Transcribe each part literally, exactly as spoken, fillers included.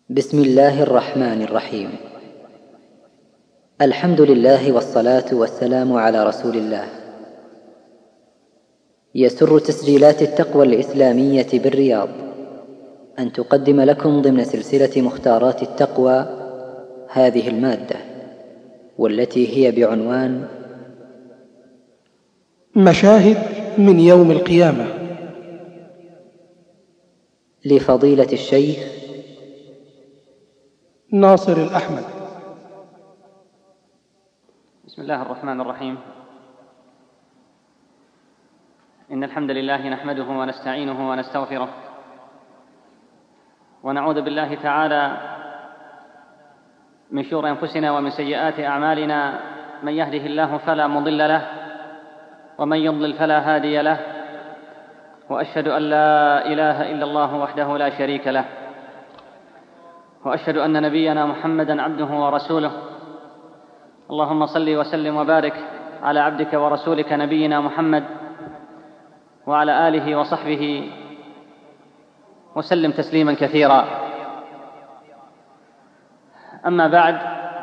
بسم الله الرحمن الرحيم. الحمد لله والصلاة والسلام على رسول الله. يسر تسجيلات التقوى الإسلامية بالرياض أن تقدم لكم ضمن سلسلة مختارات التقوى هذه المادة، والتي هي بعنوان مشاهد من يوم القيامة، لفضيلة الشيخ ناصر الأحمد. بسم الله الرحمن الرحيم. إن الحمد لله نحمده ونستعينه ونستغفره، ونعوذ بالله تعالى من شرور أنفسنا ومن سيئات أعمالنا. من يهده الله فلا مضل له، ومن يضلل فلا هادي له، وأشهد أن لا إله إلا الله وحده لا شريك له، وأشهد أن نبينا محمدًا عبده ورسوله. اللهم صل وسلم وبارك على عبدك ورسولك نبينا محمد وعلى آله وصحبه وسلم تسليمًا كثيرا. أما بعد،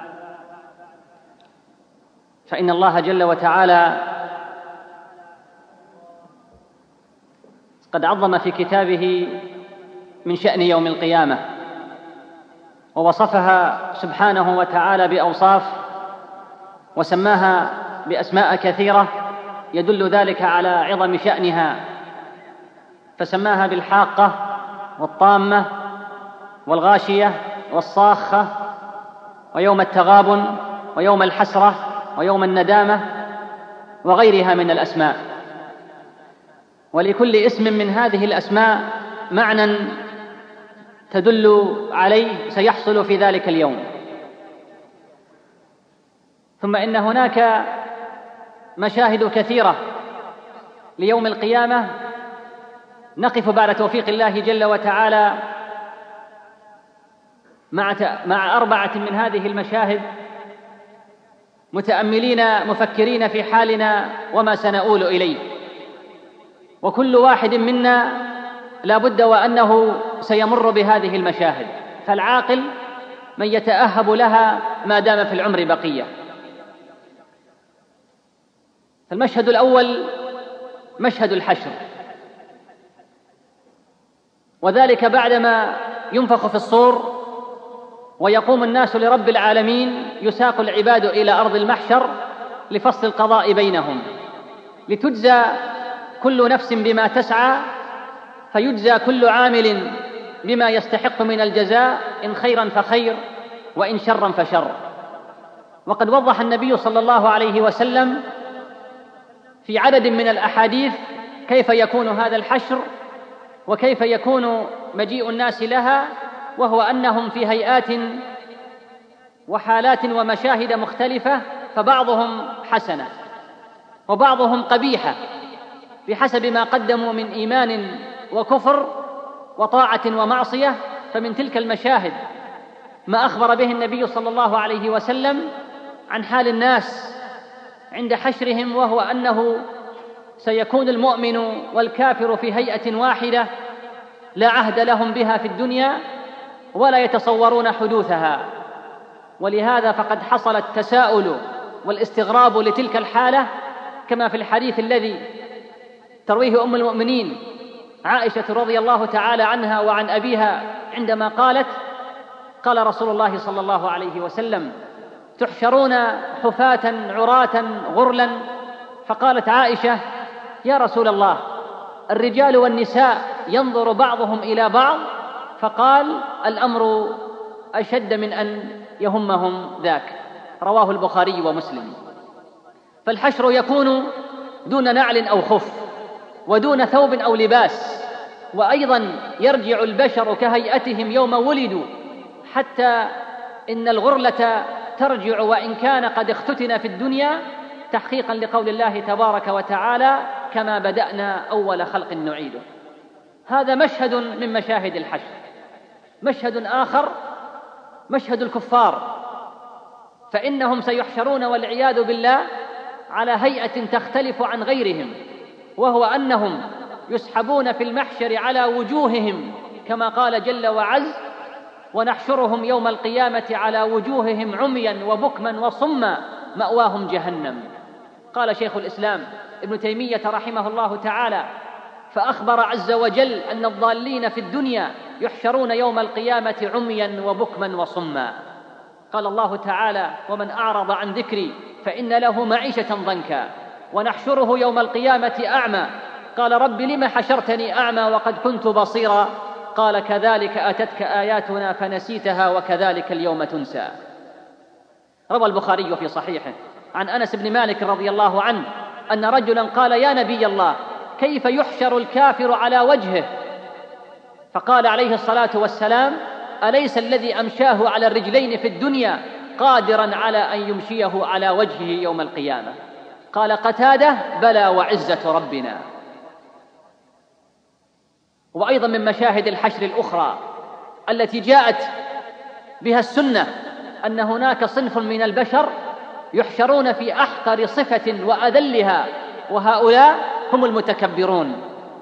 فإن الله جل وتعالى قد عظم في كتابه من شأن يوم القيامة، ووصفها سبحانه وتعالى بأوصاف، وسماها بأسماء كثيرة يدل ذلك على عظم شأنها، فسماها بالحاقة والطامة والغاشية والصاخة، ويوم التغابن، ويوم الحسرة، ويوم الندامة، وغيرها من الأسماء. ولكل اسم من هذه الأسماء معنى تدل عليه سيحصل في ذلك اليوم. ثم إن هناك مشاهد كثيرة ليوم القيامة نقف بعد توفيق الله جل وتعالى مع مع أربعة من هذه المشاهد، متأملين مفكرين في حالنا وما سنؤول إليه. وكل واحد منا لا بد وأنه سيمر بهذه المشاهد، فالعاقل من يتأهب لها ما دام في العمر بقية. المشهد الأول مشهد الحشر، وذلك بعدما ينفخ في الصور ويقوم الناس لرب العالمين، يساق العباد إلى أرض المحشر لفصل القضاء بينهم، لتجزى كل نفس بما تسعى، فيجزى كل عامل بما يستحق من الجزاء، إن خيرا فخير وإن شرا فشر. وقد وضح النبي صلى الله عليه وسلم في عدد من الأحاديث كيف يكون هذا الحشر وكيف يكون مجيء الناس لها، وهو أنهم في هيئات وحالات ومشاهد مختلفة، فبعضهم حسنة وبعضهم قبيحة بحسب ما قدموا من إيمان وكفر وطاعة ومعصية. فمن تلك المشاهد ما أخبر به النبي صلى الله عليه وسلم عن حال الناس عند حشرهم، وهو أنه سيكون المؤمن والكافر في هيئة واحدة لا عهد لهم بها في الدنيا ولا يتصورون حدوثها. ولهذا فقد حصل التساؤل والاستغراب لتلك الحالة، كما في الحديث الذي ترويه أم المؤمنين عائشة رضي الله تعالى عنها وعن أبيها، عندما قالت: قال رسول الله صلى الله عليه وسلم: تحشرون حفاة عراة غرلا. فقالت عائشة: يا رسول الله، الرجال والنساء ينظر بعضهم إلى بعض؟ فقال: الأمر أشد من أن يهمهم ذاك. رواه البخاري ومسلم. فالحشر يكون دون نعل أو خف، ودون ثوب أو لباس، وأيضا يرجع البشر كهيئتهم يوم ولدوا، حتى إن الغرلة ترجع وإن كان قد اختتن في الدنيا، تحقيقا لقول الله تبارك وتعالى: كما بدأنا أول خلق نعيده. هذا مشهد من مشاهد الحشر. مشهد آخر مشهد الكفار، فإنهم سيحشرون والعياذ بالله على هيئة تختلف عن غيرهم، وهو أنهم يسحبون في المحشر على وجوههم، كما قال جل وعز: ونحشرهم يوم القيامة على وجوههم عميا وبكما وصما مأواهم جهنم. قال شيخ الإسلام ابن تيمية رحمه الله تعالى: فأخبر عز وجل أن الضالين في الدنيا يحشرون يوم القيامة عميا وبكما وصما. قال الله تعالى: ومن أعرض عن ذكري فإن له معيشة ضنكا ونحشره يوم القيامة أعمى. قال: رب لم حشرتني أعمى وقد كنت بصيرا؟ قال: كذلك أتتك آياتنا فنسيتها وكذلك اليوم تنسى. روى البخاري في صحيحه عن أنس بن مالك رضي الله عنه أن رجلا قال: يا نبي الله، كيف يحشر الكافر على وجهه؟ فقال عليه الصلاة والسلام: أليس الذي أمشاه على الرجلين في الدنيا قادرا على أن يمشيه على وجهه يوم القيامة؟ قال قتادة: بلى وعزة ربنا. وأيضا من مشاهد الحشر الأخرى التي جاءت بها السنة أن هناك صنف من البشر يحشرون في أحقر صفة وأذلها، وهؤلاء هم المتكبرون.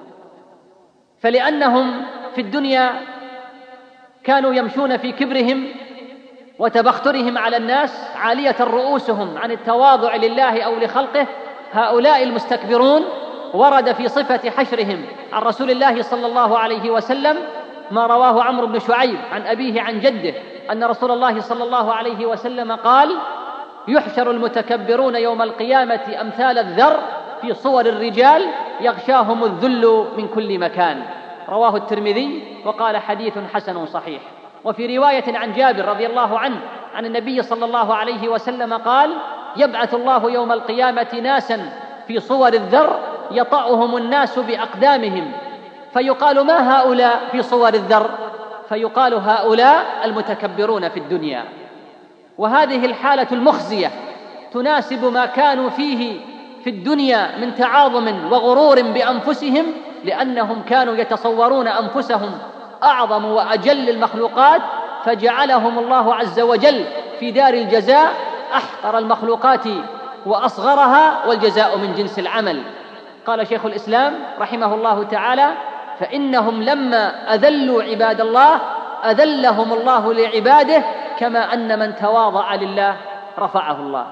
فلأنهم في الدنيا كانوا يمشون في كبرهم وتبخترهم على الناس عالية رؤوسهم عن التواضع لله أو لخلقه، هؤلاء المستكبرون ورد في صفة حشرهم عن رسول الله صلى الله عليه وسلم ما رواه عمرو بن شعيب عن أبيه عن جده أن رسول الله صلى الله عليه وسلم قال: يحشر المتكبرون يوم القيامة أمثال الذر في صور الرجال يغشاهم الذل من كل مكان. رواه الترمذي وقال: حديث حسن صحيح. وفي رواية عن جابر رضي الله عنه عن النبي صلى الله عليه وسلم قال: يبعث الله يوم القيامة ناسا في صور الذر يطأهم الناس بأقدامهم، فيقال: ما هؤلاء في صور الذر؟ فيقال: هؤلاء المتكبرون في الدنيا. وهذه الحالة المخزية تناسب ما كانوا فيه في الدنيا من تعاظم وغرور بأنفسهم، لأنهم كانوا يتصورون أنفسهم أعظم وأجل المخلوقات، فجعلهم الله عز وجل في دار الجزاء أحقر المخلوقات وأصغرها، والجزاء من جنس العمل. قال شيخ الإسلام رحمه الله تعالى: فإنهم لما أذلوا عباد الله أذلهم الله لعباده، كما أن من تواضع لله رفعه الله.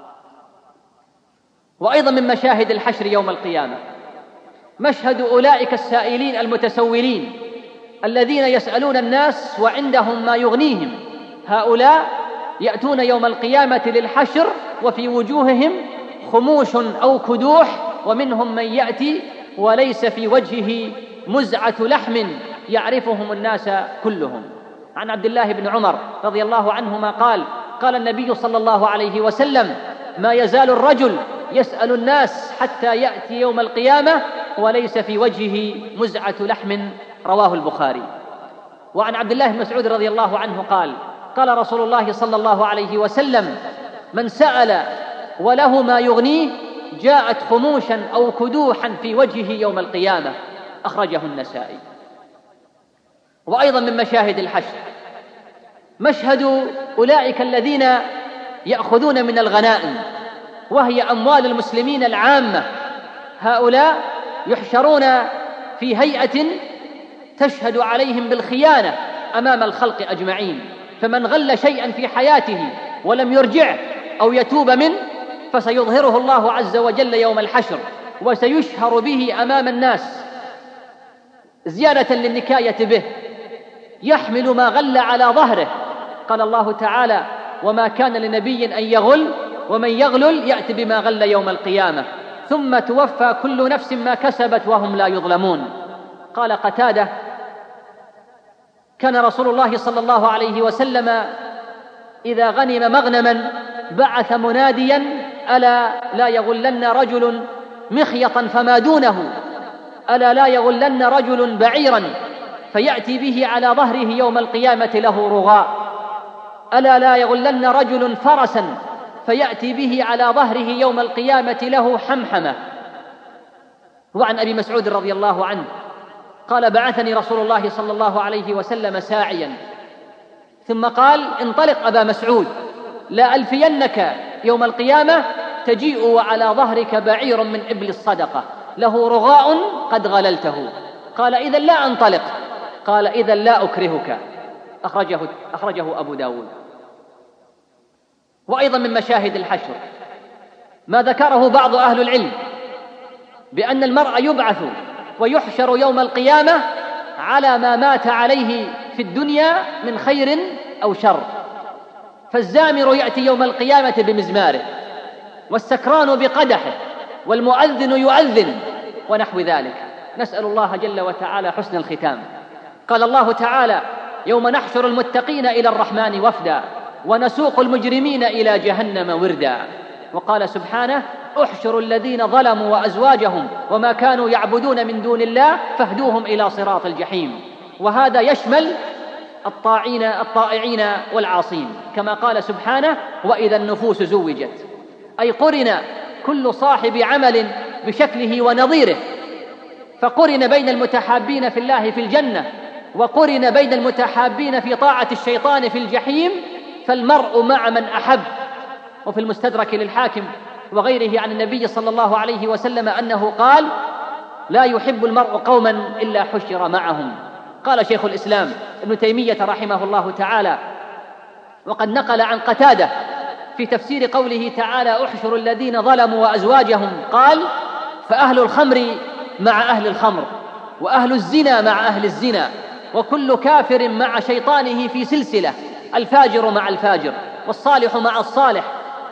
وأيضا من مشاهد الحشر يوم القيامة مشهد أولئك السائلين المتسولين الذين يسألون الناس وعندهم ما يغنيهم. هؤلاء يأتون يوم القيامة للحشر وفي وجوههم خموش أو كدوح، ومنهم من يأتي وليس في وجهه مزعة لحم يعرفهم الناس كلهم. عن عبد الله بن عمر رضي الله عنهما قال: قال النبي صلى الله عليه وسلم: ما يزال الرجل يسأل الناس حتى يأتي يوم القيامة وليس في وجهه مزعة لحم. رواه البخاري. وعن عبد الله بن مسعود رضي الله عنه قال: قال رسول الله صلى الله عليه وسلم: من سأل وله ما يغنيه جاءت خموشا أو كدوحا في وجهه يوم القيامة. أخرجه النسائي. وأيضا من مشاهد الحشر مشهد أولئك الذين يأخذون من الغنائم، وهي أموال المسلمين العامة. هؤلاء يحشرون في هيئة تشهد عليهم بالخيانة أمام الخلق أجمعين، فمن غل شيئا في حياته ولم يرجعه أو يتوب منه فسيظهره الله عز وجل يوم الحشر وسيشهر به أمام الناس زيادة للنكاية به، يحمل ما غل على ظهره. قال الله تعالى: وما كان لنبي أن يغل ومن يغلل يأتي بما غل يوم القيامة ثم توفى كل نفس ما كسبت وهم لا يظلمون. قال قتادة: كان رسول الله صلى الله عليه وسلم إذا غنم مغنما بعث مناديا: ألا لا يغلن رجل مخيطا فما دونه، ألا لا يغلن رجل بعيرا فيأتي به على ظهره يوم القيامة له رغاء، ألا لا يغلن رجل فرسا فيأتي به على ظهره يوم القيامة له حمحمة. وعن أبي مسعود رضي الله عنه قال: بعثني رسول الله صلى الله عليه وسلم ساعيا ثم قال: انطلق أبا مسعود لا ألفينك يوم القيامة تجيء وعلى ظهرك بعير من إبل الصدقة له رغاء قد غللته. قال: إذن لا أنطلق. قال: إذن لا أكرهك. أخرجه, أخرجه أبو داود. وأيضا من مشاهد الحشر ما ذكره بعض أهل العلم بأن المرء يبعث ويحشر يوم القيامة على ما مات عليه في الدنيا من خير أو شر. فالزامر يأتي يوم القيامة بمزماره، والسكران بقدحه، والمؤذن يؤذن، ونحو ذلك. نسأل الله جل وتعالى حسن الختام. قال الله تعالى: يوم نحشر المتقين إلى الرحمن وفدا ونسوق المجرمين إلى جهنم وردا. وقال سبحانه: احشروا الذين ظلموا وأزواجهم وما كانوا يعبدون من دون الله فاهدوهم إلى صراط الجحيم. وهذا يشمل الطاعين الطائعين والعاصين، كما قال سبحانه: وإذا النفوس زوجت، أي قرن كل صاحب عمل بشكله ونظيره، فقرن بين المتحابين في الله في الجنة، وقرن بين المتحابين في طاعة الشيطان في الجحيم، فالمرء مع من أحب. وفي المستدرك للحاكم وغيره عن النبي صلى الله عليه وسلم أنه قال: لا يحب المرء قوما إلا حشر معهم. قال شيخ الإسلام ابن تيمية رحمه الله تعالى، وقد نقل عن قتادة في تفسير قوله تعالى: احشروا الذين ظلموا وأزواجهم، قال: فأهل الخمر مع أهل الخمر، وأهل الزنا مع أهل الزنا، وكل كافر مع شيطانه في سلسلة، الفاجر مع الفاجر، والصالح مع الصالح،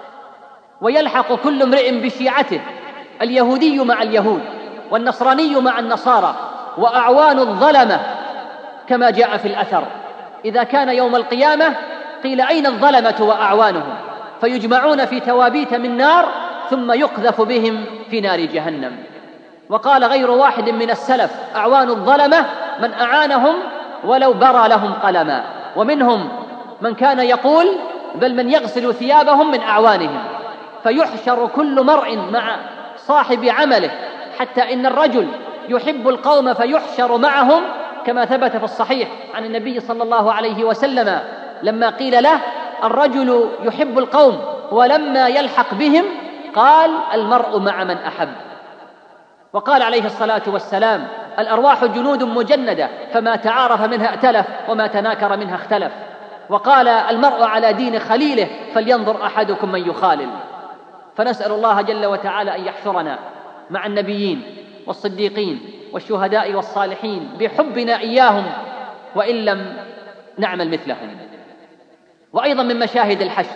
ويلحق كل امرئ بشيعته، اليهودي مع اليهود، والنصراني مع النصارى، وأعوان الظلمة، كما جاء في الأثر. إذا كان يوم القيامة قيل: أين الظلمة وأعوانهم؟ فيجمعون في توابيت من نار ثم يقذف بهم في نار جهنم. وقال غير واحد من السلف: أعوان الظلمة من أعانهم ولو برى لهم قلما. ومنهم من كان يقول: بل من يغسل ثيابهم من أعوانهم. فيحشر كل مرء مع صاحب عمله، حتى إن الرجل يحب القوم فيحشر معهم، كما ثبت في الصحيح عن النبي صلى الله عليه وسلم لما قيل له: الرجل يحب القوم ولما يلحق بهم قال: المرء مع من أحب. وقال عليه الصلاة والسلام: الأرواح جنود مجندة، فما تعارف منها ائتلف وما تناكر منها اختلف. وقال: المرء على دين خليله، فلينظر أحدكم من يخالل. فنسأل الله جل وتعالى أن يحشرنا مع النبيين والصديقين والشهداء والصالحين بحبنا إياهم، وإن لم نعمل مثلهم. وأيضا من مشاهد الحشر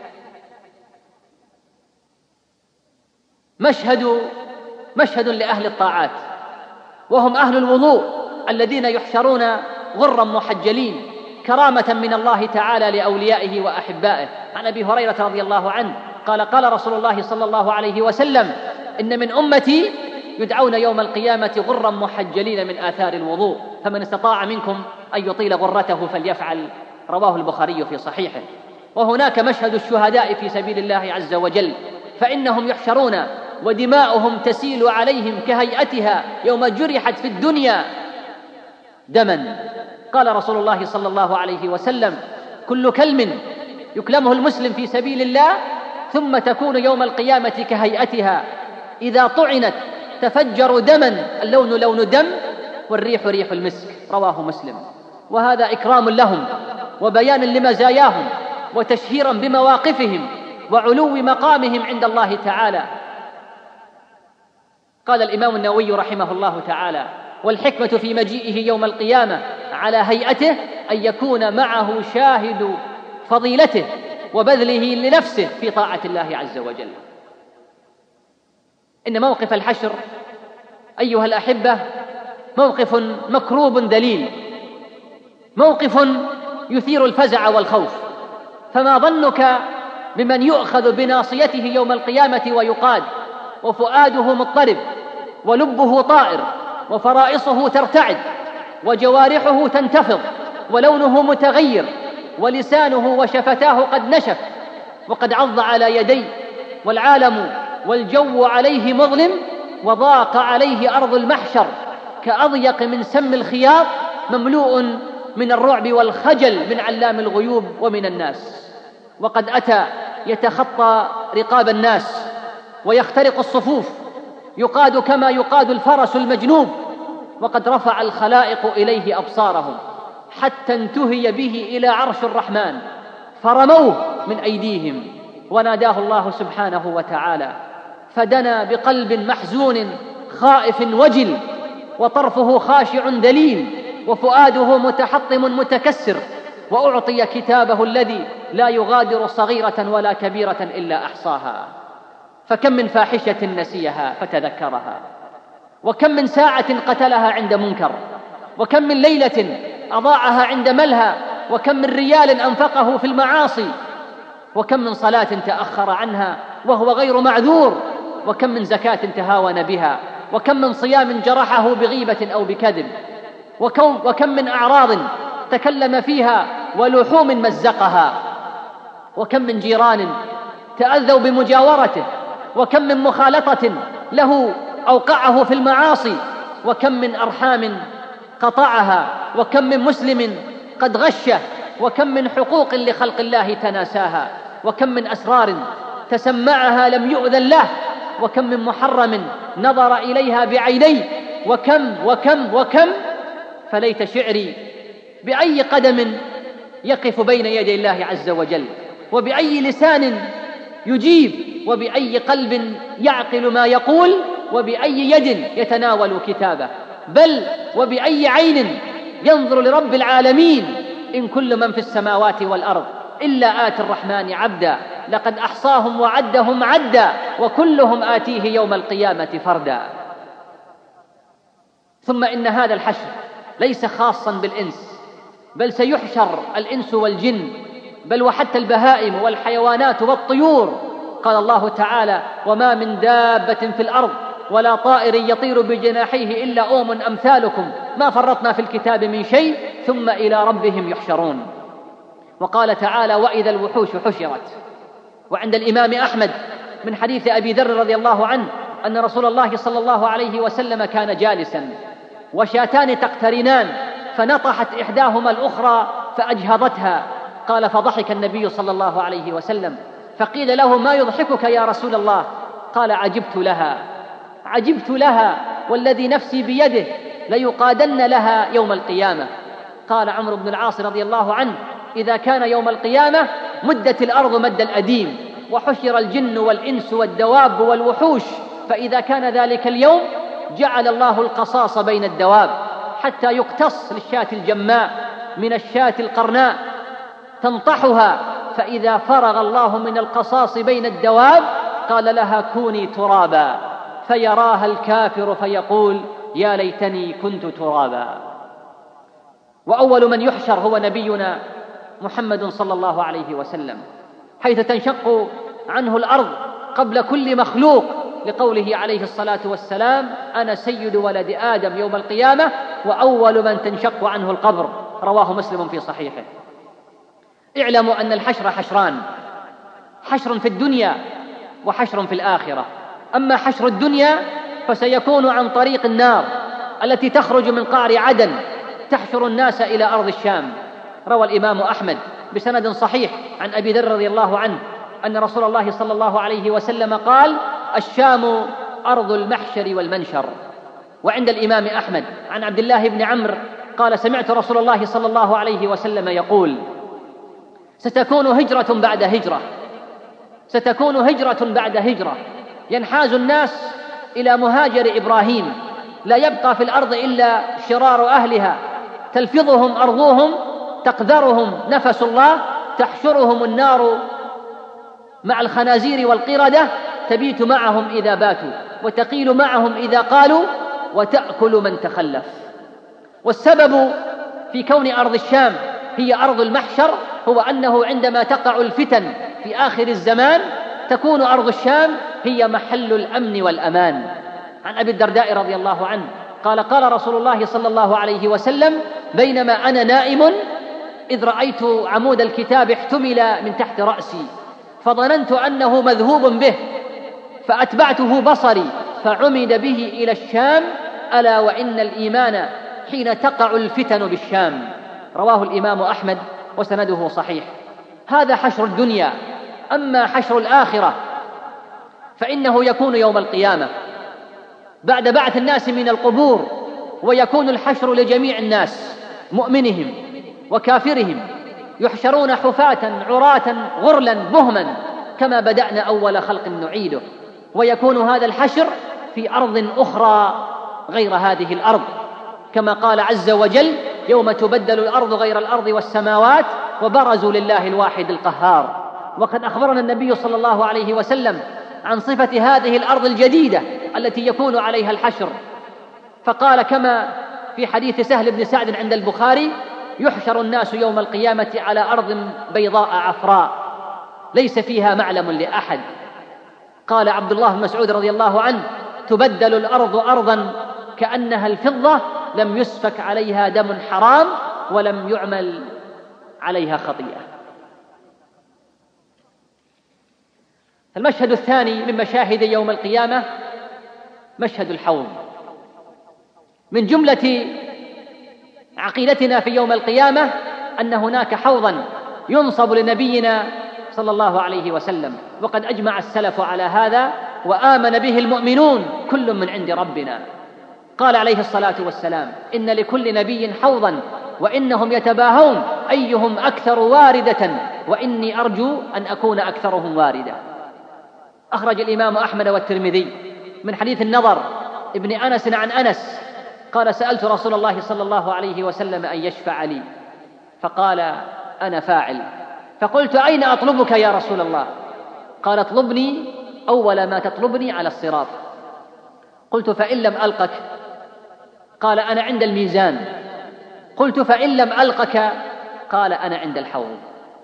مشهد مشهد لأهل الطاعات، وهم أهل الوضوء الذين يحشرون غرا محجلين كرامة من الله تعالى لأوليائه وأحبائه. عن أبي هريرة رضي الله عنه قال: قال رسول الله صلى الله عليه وسلم: إن من أمتي يدعون يوم القيامة غرا محجلين من آثار الوضوء، فمن استطاع منكم أن يطيل غرته فليفعل. رواه البخاري في صحيحه. وهناك مشهد الشهداء في سبيل الله عز وجل، فإنهم يحشرون ودماؤهم تسيل عليهم كهيئتها يوم جرحت في الدنيا دما. قال رسول الله صلى الله عليه وسلم: كل كلم يكلمه المسلم في سبيل الله ثم تكون يوم القيامة كهيئتها، إذا طعنت تفجر دما، اللون لون دم والريح ريح المسك. رواه مسلم. وهذا إكرام لهم وبيان لمزاياهم وتشهيرا بمواقفهم وعلو مقامهم عند الله تعالى. قال الإمام النووي رحمه الله تعالى: والحكمة في مجيئه يوم القيامة على هيئته أن يكون معه شاهد فضيلته وبذله لنفسه في طاعة الله عز وجل. إن موقف الحشر أيها الأحبة موقف مكروب دليل، موقف يثير الفزع والخوف. فما ظنك بمن يؤخذ بناصيته يوم القيامة ويقاد، وفؤاده مضطرب ولبه طائر وفرائصه ترتعد وجوارحه تنتفض ولونه متغير ولسانه وشفتاه قد نشف وقد عض على يديه، والعالم والجو عليه مظلم، وضاق عليه أرض المحشر كأضيق من سم الخياط، مملوء من الرعب والخجل من علام الغيوب ومن الناس. وقد أتى يتخطى رقاب الناس ويخترق الصفوف، يقاد كما يقاد الفرس المجنوب، وقد رفع الخلائق إليه أبصارهم حتى انتهي به إلى عرش الرحمن فرموه من أيديهم، وناداه الله سبحانه وتعالى فدنا بقلب محزون خائف وجل، وطرفه خاشع دليل، وفؤاده متحطم متكسر، وأعطي كتابه الذي لا يغادر صغيرة ولا كبيرة إلا أحصاها. فكم من فاحشة نسيها فتذكرها، وكم من ساعة قتلها عند منكر، وكم من ليلة أضاعها عند ملهى، وكم من ريال أنفقه في المعاصي، وكم من صلاة تأخر عنها وهو غير معذور، وكم من زكاة تهاون بها، وكم من صيام جرحه بغيبة أو بكذب، وكم من أعراض تكلم فيها ولحوم مزقها، وكم من جيران تأذوا بمجاورته، وكم من مخالطة له أوقعه في المعاصي، وكم من أرحام قطعها، وكم من مسلم قد غشه، وكم من حقوق لخلق الله تناساها، وكم من أسرار تسمعها لم يؤذن له، وكم من محرم نظر إليها بعينيه، وكم وكم وكم. فليت شعري بأي قدم يقف بين يدي الله عز وجل، وبأي لسان يجيب، وبأي قلب يعقل ما يقول، وبأي يد يتناول كتابه، بل وبأي عين ينظر لرب العالمين. إن كل من في السماوات والأرض إلا آتي الرحمن عبدا، لقد أحصاهم وعدهم عدا، وكلهم آتيه يوم القيامة فردا. ثم إن هذا الحشر ليس خاصا بالإنس، بل سيحشر الإنس والجن، بل وحتى البهائم والحيوانات والطيور. قال الله تعالى: وما من دابة في الأرض ولا طائر يطير بجناحيه إلا أمم أمثالكم ما فرطنا في الكتاب من شيء ثم إلى ربهم يحشرون. وقال تعالى: وإذا الوحوش حشرت. وعند الإمام أحمد من حديث أبي ذر رضي الله عنه أن رسول الله صلى الله عليه وسلم كان جالسا وشاتان تقترنان، فنطحت إحداهما الأخرى فأجهضتها. قال: فضحك النبي صلى الله عليه وسلم، فقيل له: ما يضحكك يا رسول الله؟ قال: عجبت لها عجبت لها والذي نفسي بيده ليقادن لها يوم القيامة. قال عمرو بن العاص رضي الله عنه: إذا كان يوم القيامة مدت الأرض مد الأديم، وحشر الجن والإنس والدواب والوحوش، فإذا كان ذلك اليوم جعل الله القصاص بين الدواب حتى يقتص للشاة الجماء من الشاة القرناء تنطحها، فإذا فرغ الله من القصاص بين الدواب قال لها: كوني ترابا، فيراها الكافر فيقول: يا ليتني كنت ترابا. وأول من يحشر هو نبينا محمد صلى الله عليه وسلم، حيث تنشق عنه الأرض قبل كل مخلوق، لقوله عليه الصلاة والسلام: أنا سيد ولد آدم يوم القيامة وأول من تنشق عنه القبر. رواه مسلم في صحيحه. اعلموا أن الحشر حشران: حشر في الدنيا وحشر في الآخرة. أما حشر الدنيا فسيكون عن طريق النار التي تخرج من قعر عدن تحشر الناس إلى أرض الشام. روى الإمام أحمد بسند صحيح عن أبي ذر رضي الله عنه أن رسول الله صلى الله عليه وسلم قال: الشام أرض المحشر والمنشر. وعند الإمام أحمد عن عبد الله بن عمرو قال: سمعت رسول الله صلى الله عليه وسلم يقول: ستكون هجرة بعد هجرة ستكون هجرة بعد هجرة ينحاز الناس إلى مهاجر إبراهيم، لا يبقى في الأرض إلا شرار أهلها، تلفظهم أرضهم، تقذرهم نفس الله، تحشرهم النار مع الخنازير والقردة، تبيت معهم إذا باتوا وتقيل معهم إذا قالوا، وتأكل من تخلف. والسبب في كون أرض الشام هي أرض المحشر هو أنه عندما تقع الفتن في آخر الزمان تكون أرض الشام هي محل الأمن والأمان. عن أبي الدرداء رضي الله عنه قال: قال رسول الله صلى الله عليه وسلم: بينما أنا نائم إذ رأيت عمود الكتاب احتمل من تحت رأسي، فظننت أنه مذهوب به، فأتبعته بصري فعمد به إلى الشام، ألا وإن الإيمان حين تقع الفتن بالشام. رواه الإمام أحمد وسنده صحيح. هذا حشر الدنيا. أما حشر الآخرة فإنه يكون يوم القيامة بعد بعث الناس من القبور، ويكون الحشر لجميع الناس، مؤمنهم وكافرهم يحشرون حفاة عراة غرلا بهما كما بدأنا أول خلق نعيده، ويكون هذا الحشر في أرض أخرى غير هذه الأرض، كما قال عز وجل: يوم تبدل الأرض غير الأرض والسماوات وبرزوا لله الواحد القهار. وقد أخبرنا النبي صلى الله عليه وسلم عن صفة هذه الأرض الجديدة التي يكون عليها الحشر، فقال كما في حديث سهل بن سعد عند البخاري: يحشر الناس يوم القيامة على أرض بيضاء عفراء ليس فيها معلم لأحد. قال عبد الله بن مسعود رضي الله عنه: تبدل الأرض أرضا كأنها الفضة لم يسفك عليها دم حرام ولم يعمل عليها خطيئة. المشهد الثاني من مشاهد يوم القيامة مشهد الحوض. من جملة عقيدتنا في يوم القيامة أن هناك حوضا ينصب لنبينا صلى الله عليه وسلم، وقد أجمع السلف على هذا وآمن به المؤمنون كل من عند ربنا. قال عليه الصلاة والسلام: إن لكل نبي حوضا وإنهم يتباهون أيهم أكثر واردة وإني أرجو أن أكون أكثرهم واردة. أخرج الإمام أحمد والترمذي من حديث النضر ابن أنس عن أنس قال: سألت رسول الله صلى الله عليه وسلم أن يشفع لي، فقال: أنا فاعل. فقلت: أين أطلبك يا رسول الله؟ قال: اطلبني أول ما تطلبني على الصراط. قلت: فإن لم ألقك؟ قال: أنا عند الميزان. قلت: فإن لم ألقك؟ قال: أنا عند الحوض.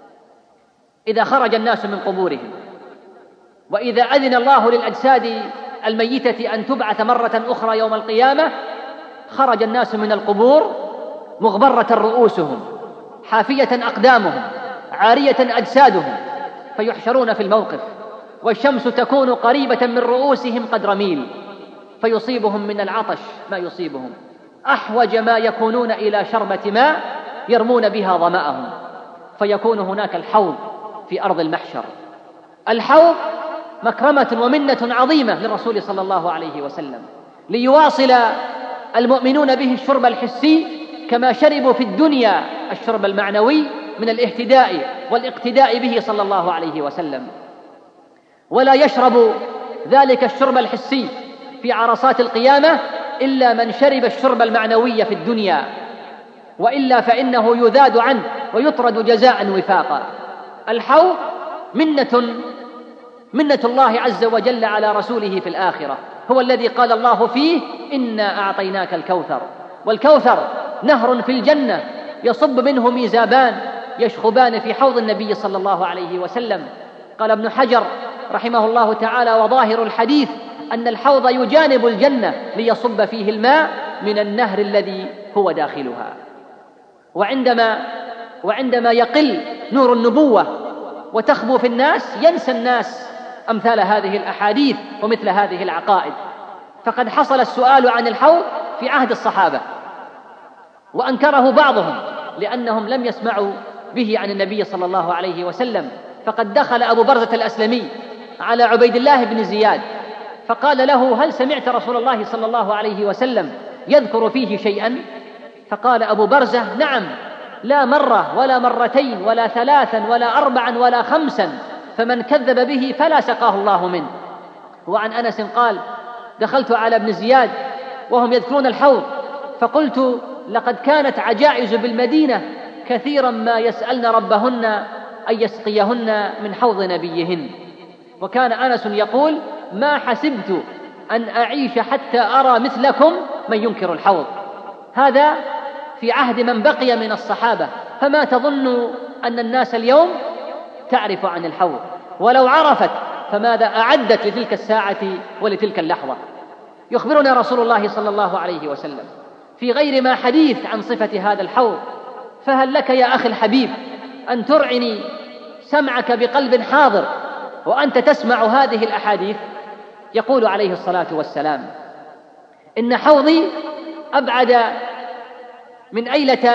إذا خرج الناس من قبورهم وإذا أذن الله للأجساد الميتة أن تبعث مرة أخرى يوم القيامة، خرج الناس من القبور مغبرة رؤوسهم حافية أقدامهم عارية أجسادهم، فيحشرون في الموقف والشمس تكون قريبة من رؤوسهم قدر ميل، فيصيبهم من العطش ما يصيبهم، أحوج ما يكونون إلى شربة ماء يرمون بها ظمأهم، فيكون هناك الحوض في أرض المحشر. الحوض مكرمة ومنة عظيمة للرسول صلى الله عليه وسلم، ليواصل المؤمنون به الشرب الحسي كما شربوا في الدنيا الشرب المعنوي من الاهتداء والاقتداء به صلى الله عليه وسلم. ولا يشرب ذلك الشرب الحسي في عرصات القيامة إلا من شرب الشرب المعنوي في الدنيا، وإلا فإنه يذاد عنه ويطرد جزاء وفاقا. الحوض منة منة الله عز وجل على رسوله في الآخرة، هو الذي قال الله فيه: إنا أعطيناك الكوثر. والكوثر نهر في الجنة يصب منه ميزابان يشخبان في حوض النبي صلى الله عليه وسلم. قال ابن حجر رحمه الله تعالى: وظاهر الحديث أن الحوض يجانب الجنة ليصب فيه الماء من النهر الذي هو داخلها. وعندما وعندما يقل نور النبوة وتخبو في الناس ينسى الناس أمثال هذه الأحاديث ومثل هذه العقائد. فقد حصل السؤال عن الحوض في عهد الصحابة وأنكره بعضهم لأنهم لم يسمعوا به عن النبي صلى الله عليه وسلم. فقد دخل أبو برزة الأسلمي على عبيد الله بن زياد فقال له: هل سمعت رسول الله صلى الله عليه وسلم يذكر فيه شيئا؟ فقال أبو برزة: نعم، لا مرة ولا مرتين ولا ثلاثا ولا أربعا ولا خمسا، فمن كذب به فلا سقاه الله منه. وعن أنس قال: دخلت على ابن زياد وهم يذكرون الحوض فقلت: لقد كانت عجائز بالمدينة كثيرا ما يسألن ربهن أن يسقيهن من حوض نبيهن. وكان أنس يقول: ما حسبت أن أعيش حتى أرى مثلكم من ينكر الحوض. هذا في عهد من بقي من الصحابة، فما تظن أن الناس اليوم تعرف عن الحوض؟ ولو عرفت فماذا أعدت لتلك الساعة ولتلك اللحظة؟ يخبرنا رسول الله صلى الله عليه وسلم في غير ما حديث عن صفة هذا الحوض. فهل لك يا أخي الحبيب أن ترعني سمعك بقلب حاضر وأنت تسمع هذه الأحاديث؟ يقول عليه الصلاة والسلام: إن حوضي أبعد من أيلة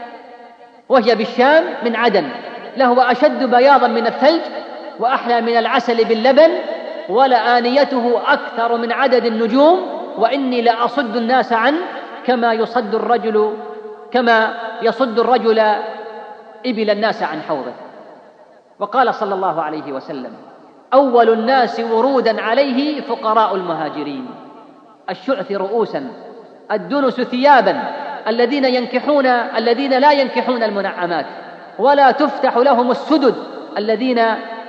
وهي بالشام من عدن، لهو أشد بياضا من الثلج وأحلى من العسل باللبن، ولآنيته أكثر من عدد النجوم، وإني لأصد الناس عنه كما يصد الرجل كما يصد الرجل إبل الناس عن حوضه. وقال صلى الله عليه وسلم: أول الناس ورودا عليه فقراء المهاجرين، الشعث رؤوسا، الدنس ثيابا، الذين ينكحون الذين لا ينكحون المنعمات، ولا تفتح لهم السدد، الذين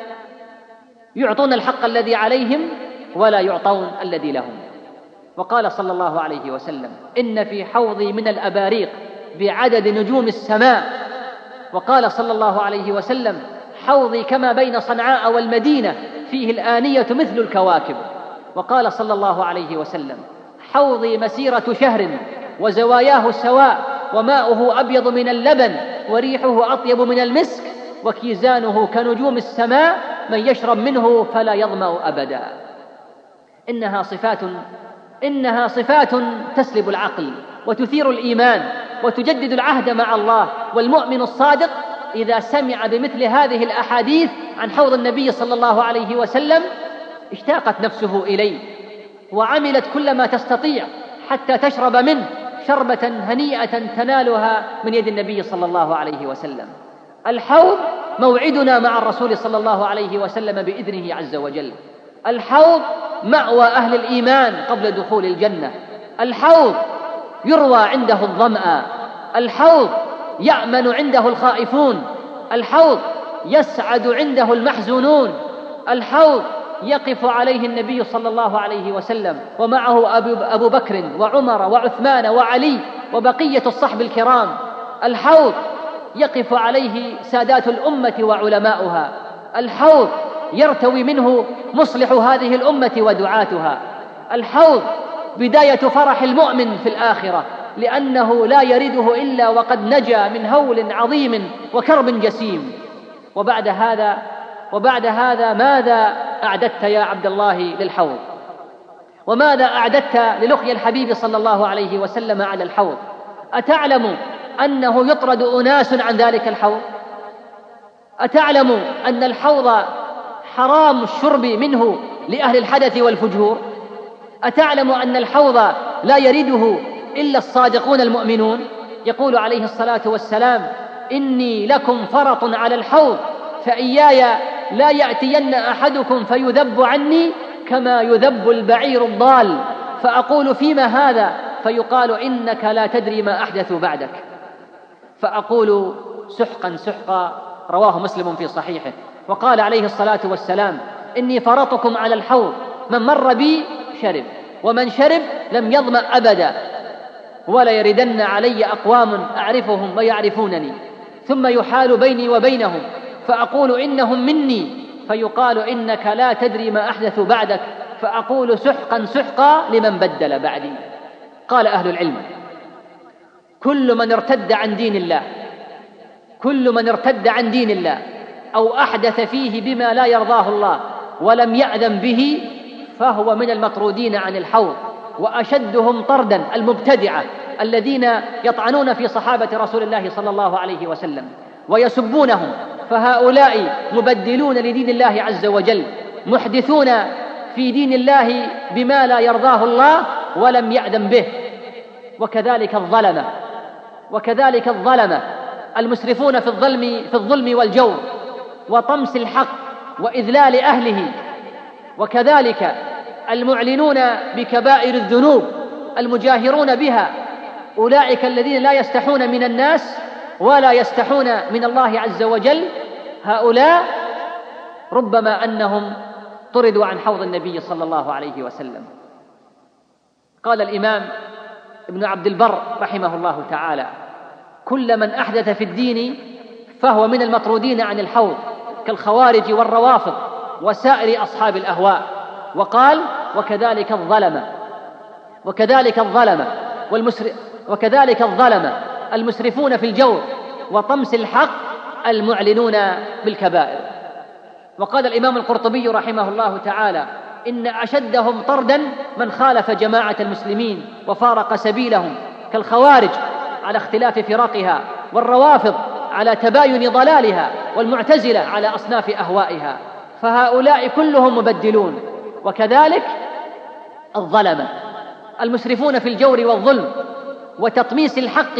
يعطون الحق الذي عليهم ولا يعطون الذي لهم. وقال صلى الله عليه وسلم: إن في حوضي من الأباريق بعدد نجوم السماء. وقال صلى الله عليه وسلم: حوضي كما بين صنعاء والمدينة فيه الآنية مثل الكواكب. وقال صلى الله عليه وسلم: حوضي مسيرة شهر وزواياه سواء، وماؤه أبيض من اللبن وريحه أطيب من المسك، وكيزانه كنجوم السماء، من يشرب منه فلا يظمأ أبدا. إنها صفات إنها صفات تسلب العقل وتثير الإيمان وتجدد العهد مع الله. والمؤمن الصادق إذا سمع بمثل هذه الأحاديث عن حوض النبي صلى الله عليه وسلم اشتاقت نفسه إليه، وعملت كل ما تستطيع حتى تشرب منه شربة هنيئة تنالها من يد النبي صلى الله عليه وسلم. الحوض موعدنا مع الرسول صلى الله عليه وسلم بإذنه عز وجل. الحوض مأوى أهل الإيمان قبل دخول الجنة. الحوض يروى عنده الظمأ. الحوض يأمن عنده الخائفون. الحوض يسعد عنده المحزونون. الحوض يقف عليه النبي صلى الله عليه وسلم ومعه أبو بكر وعمر وعثمان وعلي وبقية الصحب الكرام. الحوض يقف عليه سادات الأمة وعلماؤها. الحوض يرتوي منه مصلح هذه الأمة ودعاتها. الحوض بداية فرح المؤمن في الآخرة، لأنه لا يرده إلا وقد نجا من هول عظيم وكرب جسيم. وبعد هذا وبعد هذا ماذا أعددت يا عبد الله للحوض؟ وماذا أعددت للقيا الحبيب صلى الله عليه وسلم على الحوض؟ أتعلم أنه يطرد أناس عن ذلك الحوض؟ أتعلم أن الحوض حرام الشرب منه لأهل الحدث والفجور؟ أتعلم أن الحوض لا يرده إلا الصادقون المؤمنون؟ يقول عليه الصلاة والسلام: إني لكم فرط على الحوض، فإياي لا يأتين أحدكم فيذب عني كما يذب البعير الضال، فأقول: فيما هذا؟ فيقال: إنك لا تدري ما أحدث بعدك. فأقول: سحقا سحقا. رواه مسلم في صحيحه. وقال عليه الصلاة والسلام: إني فرطكم على الحوض، من مر بي شرب، ومن شرب لم يظمأ أبدا، ولا يردن علي أقوام أعرفهم ويعرفونني، ثم يحال بيني وبينهم فأقول: إنهم مني، فيقال: إنك لا تدري ما أحدث بعدك، فأقول: سحقا سحقا لمن بدل بعدي. قال أهل العلم: كل من ارتد عن دين الله كل من ارتد عن دين الله أو أحدث فيه بما لا يرضاه الله ولم يأذن به فهو من المطرودين عن الحوض. وأشدهم طردا المبتدعة الذين يطعنون في صحابة رسول الله صلى الله عليه وسلم ويسبونهم، فهؤلاء مبدلون لدين الله عز وجل، محدثون في دين الله بما لا يرضاه الله ولم يأذن به. وكذلك الظلمة وكذلك الظلمة المسرفون في الظلم في الظلم والجور وطمس الحق وإذلال أهله. وكذلك المعلنون بكبائر الذنوب المجاهرون بها، أولئك الذين لا يستحون من الناس ولا يستحون من الله عز وجل. هؤلاء ربما أنهم طردوا عن حوض النبي صلى الله عليه وسلم. قال الإمام ابن عبد البر رحمه الله تعالى: كل من أحدث في الدين فهو من المطرودين عن الحوض، كالخوارج والروافض وسائر أصحاب الأهواء. وقال: وكذلك الظلمة وكذلك الظلمة والمسر وكذلك الظلمة المسرفون في الجور وطمس الحق المعلنون بالكبائر. وقال الإمام القرطبي رحمه الله تعالى: إن أشدهم طردا من خالف جماعة المسلمين وفارق سبيلهم، كالخوارج على اختلاف فرقها، والروافض على تباين ضلالها، والمعتزلة على أصناف أهوائها، فهؤلاء كلهم مبدلون. وكذلك الظلمة المسرفون في الجور والظلم وتطميس الحق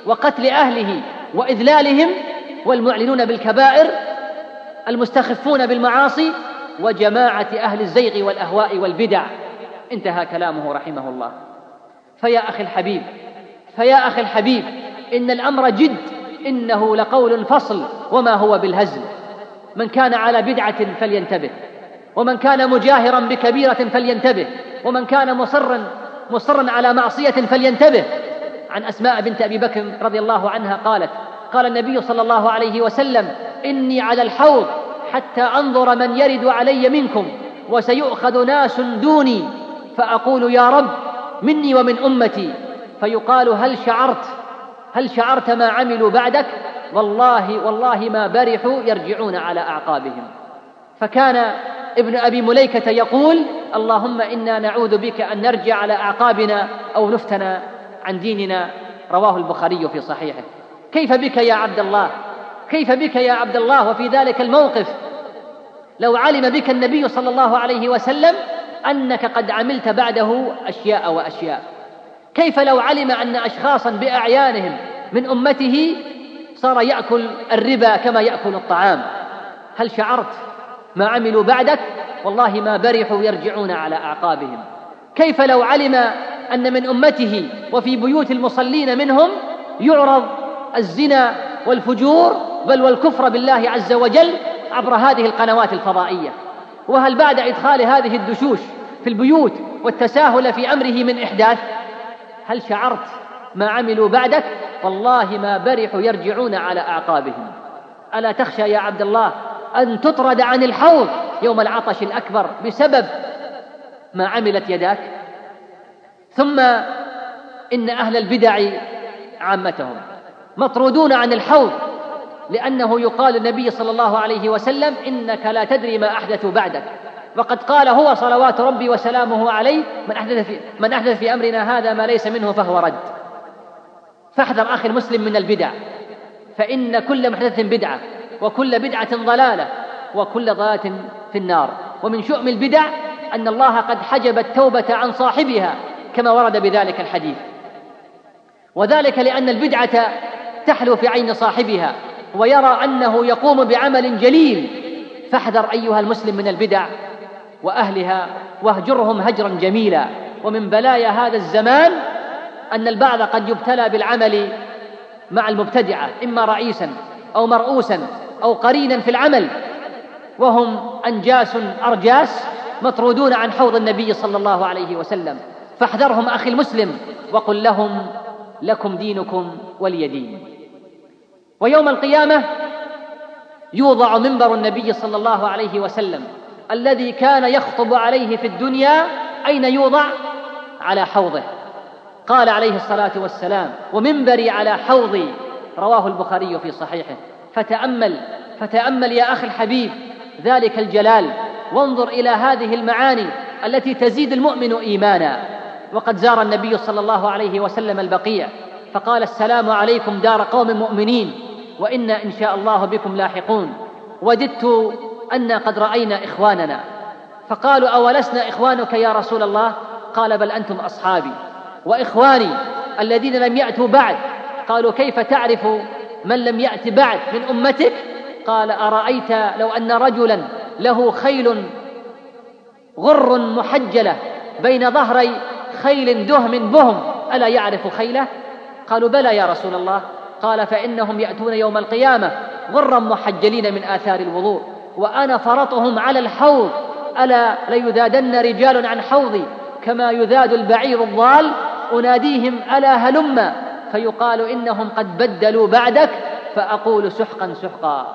وقتل أهله وإذلالهم، والمعلنون بالكبائر المستخفون بالمعاصي، وجماعة أهل الزيغ والأهواء والبدع. انتهى كلامه رحمه الله. فيا أخي الحبيب فيا أخي الحبيب إن الأمر جد، إنه لقول فصل وما هو بالهزل. من كان على بدعة فلينتبه، ومن كان مجاهرا بكبيرة فلينتبه، ومن كان مصرا مصرا على معصية فلينتبه. عن أسماء بنت أبي بكر رضي الله عنها قالت: قال النبي صلى الله عليه وسلم: إني على الحوض حتى أنظر من يرد علي منكم، وسيؤخذ ناس دوني، فأقول: يا رب مني ومن أمتي، فيقال: هل شعرت هل شعرت ما عملوا بعدك؟ والله والله ما برحوا يرجعون على أعقابهم. فكان ابن أبي مليكة يقول: اللهم إنا نعوذ بك أن نرجع على أعقابنا أو نفتن عن ديننا. رواه البخاري في صحيحه. كيف بك يا عبد الله كيف بك يا عبد الله وفي ذلك الموقف لو علم بك النبي صلى الله عليه وسلم أنك قد عملت بعده أشياء وأشياء؟ كيف لو علم أن أشخاصا بأعيانهم من أمته صار يأكل الربا كما يأكل الطعام؟ هل شعرت ما عملوا بعدك؟ والله ما برحوا يرجعون على أعقابهم. كيف لو علم أن من أمته وفي بيوت المصلين منهم يعرض الزنا والفجور بل والكفر بالله عز وجل عبر هذه القنوات الفضائية؟ وهل بعد إدخال هذه الدشوش في البيوت والتساهل في أمره من إحداث؟ هل شعرت ما عملوا بعدك؟ والله ما برحوا يرجعون على أعقابهم. ألا تخشى يا عبد الله أن تطرد عن الحوض يوم العطش الأكبر بسبب ما عملت يداك؟ ثم إن أهل البدع عامتهم مطرودون عن الحوض، لأنه يقال النبي صلى الله عليه وسلم: إنك لا تدري ما أحدث بعدك. وقد قال هو صلوات ربي وسلامه عليه: من أحدث في, من أحدث في أمرنا هذا ما ليس منه فهو رد. فاحذر أخي المسلم من البدع، فإن كل محدث بدعة، وكل بدعة ضلالة، وكل ضلالة في النار. ومن شؤم البدع أن الله قد حجب التوبة عن صاحبها كما ورد بذلك الحديث، وذلك لأن البدعة تحلو في عين صاحبها ويرى أنه يقوم بعمل جليل. فاحذر أيها المسلم من البدع وأهلها، واهجرهم هجرا جميلا. ومن بلايا هذا الزمان أن البعض قد يبتلى بالعمل مع المبتدعة، إما رئيسا أو مرؤوسا أو قرينا في العمل، وهم أنجاس أرجاس مطرودون عن حوض النبي صلى الله عليه وسلم. فاحذرهم أخي المسلم، وقل لهم: لكم دينكم ولي دين. ويوم القيامة يوضع منبر النبي صلى الله عليه وسلم الذي كان يخطب عليه في الدنيا، أين يوضع؟ على حوضه. قال عليه الصلاة والسلام: ومنبري على حوضي. رواه البخاري في صحيحه. فتأمل فتأمل يا أخي الحبيب ذلك الجلال، وانظر إلى هذه المعاني التي تزيد المؤمن إيمانا. وقد زار النبي صلى الله عليه وسلم البقيع فقال: السلام عليكم دار قوم مؤمنين، وإنا إن شاء الله بكم لاحقون. وددت أن قد رأينا إخواننا. فقالوا: أولسنا إخوانك يا رسول الله؟ قال: بل أنتم أصحابي وإخواني الذين لم يأتوا بعد. قالوا: كيف تعرف من لم يأت بعد من أمتك؟ قال: أرأيت لو أن رجلا له خيل غر محجلة بين ظهري خيل دهم بهم، ألا يعرف خيله؟ قالوا: بلى يا رسول الله. قال: فإنهم يأتون يوم القيامة غرا محجلين من آثار الوضوء، وأنا فرطهم على الحوض، ألا ليذادن رجال عن حوضي كما يذاد البعير الضال، أناديهم: ألا هلم، فيقال: إنهم قد بدلوا بعدك، فأقول: سحقا سحقا.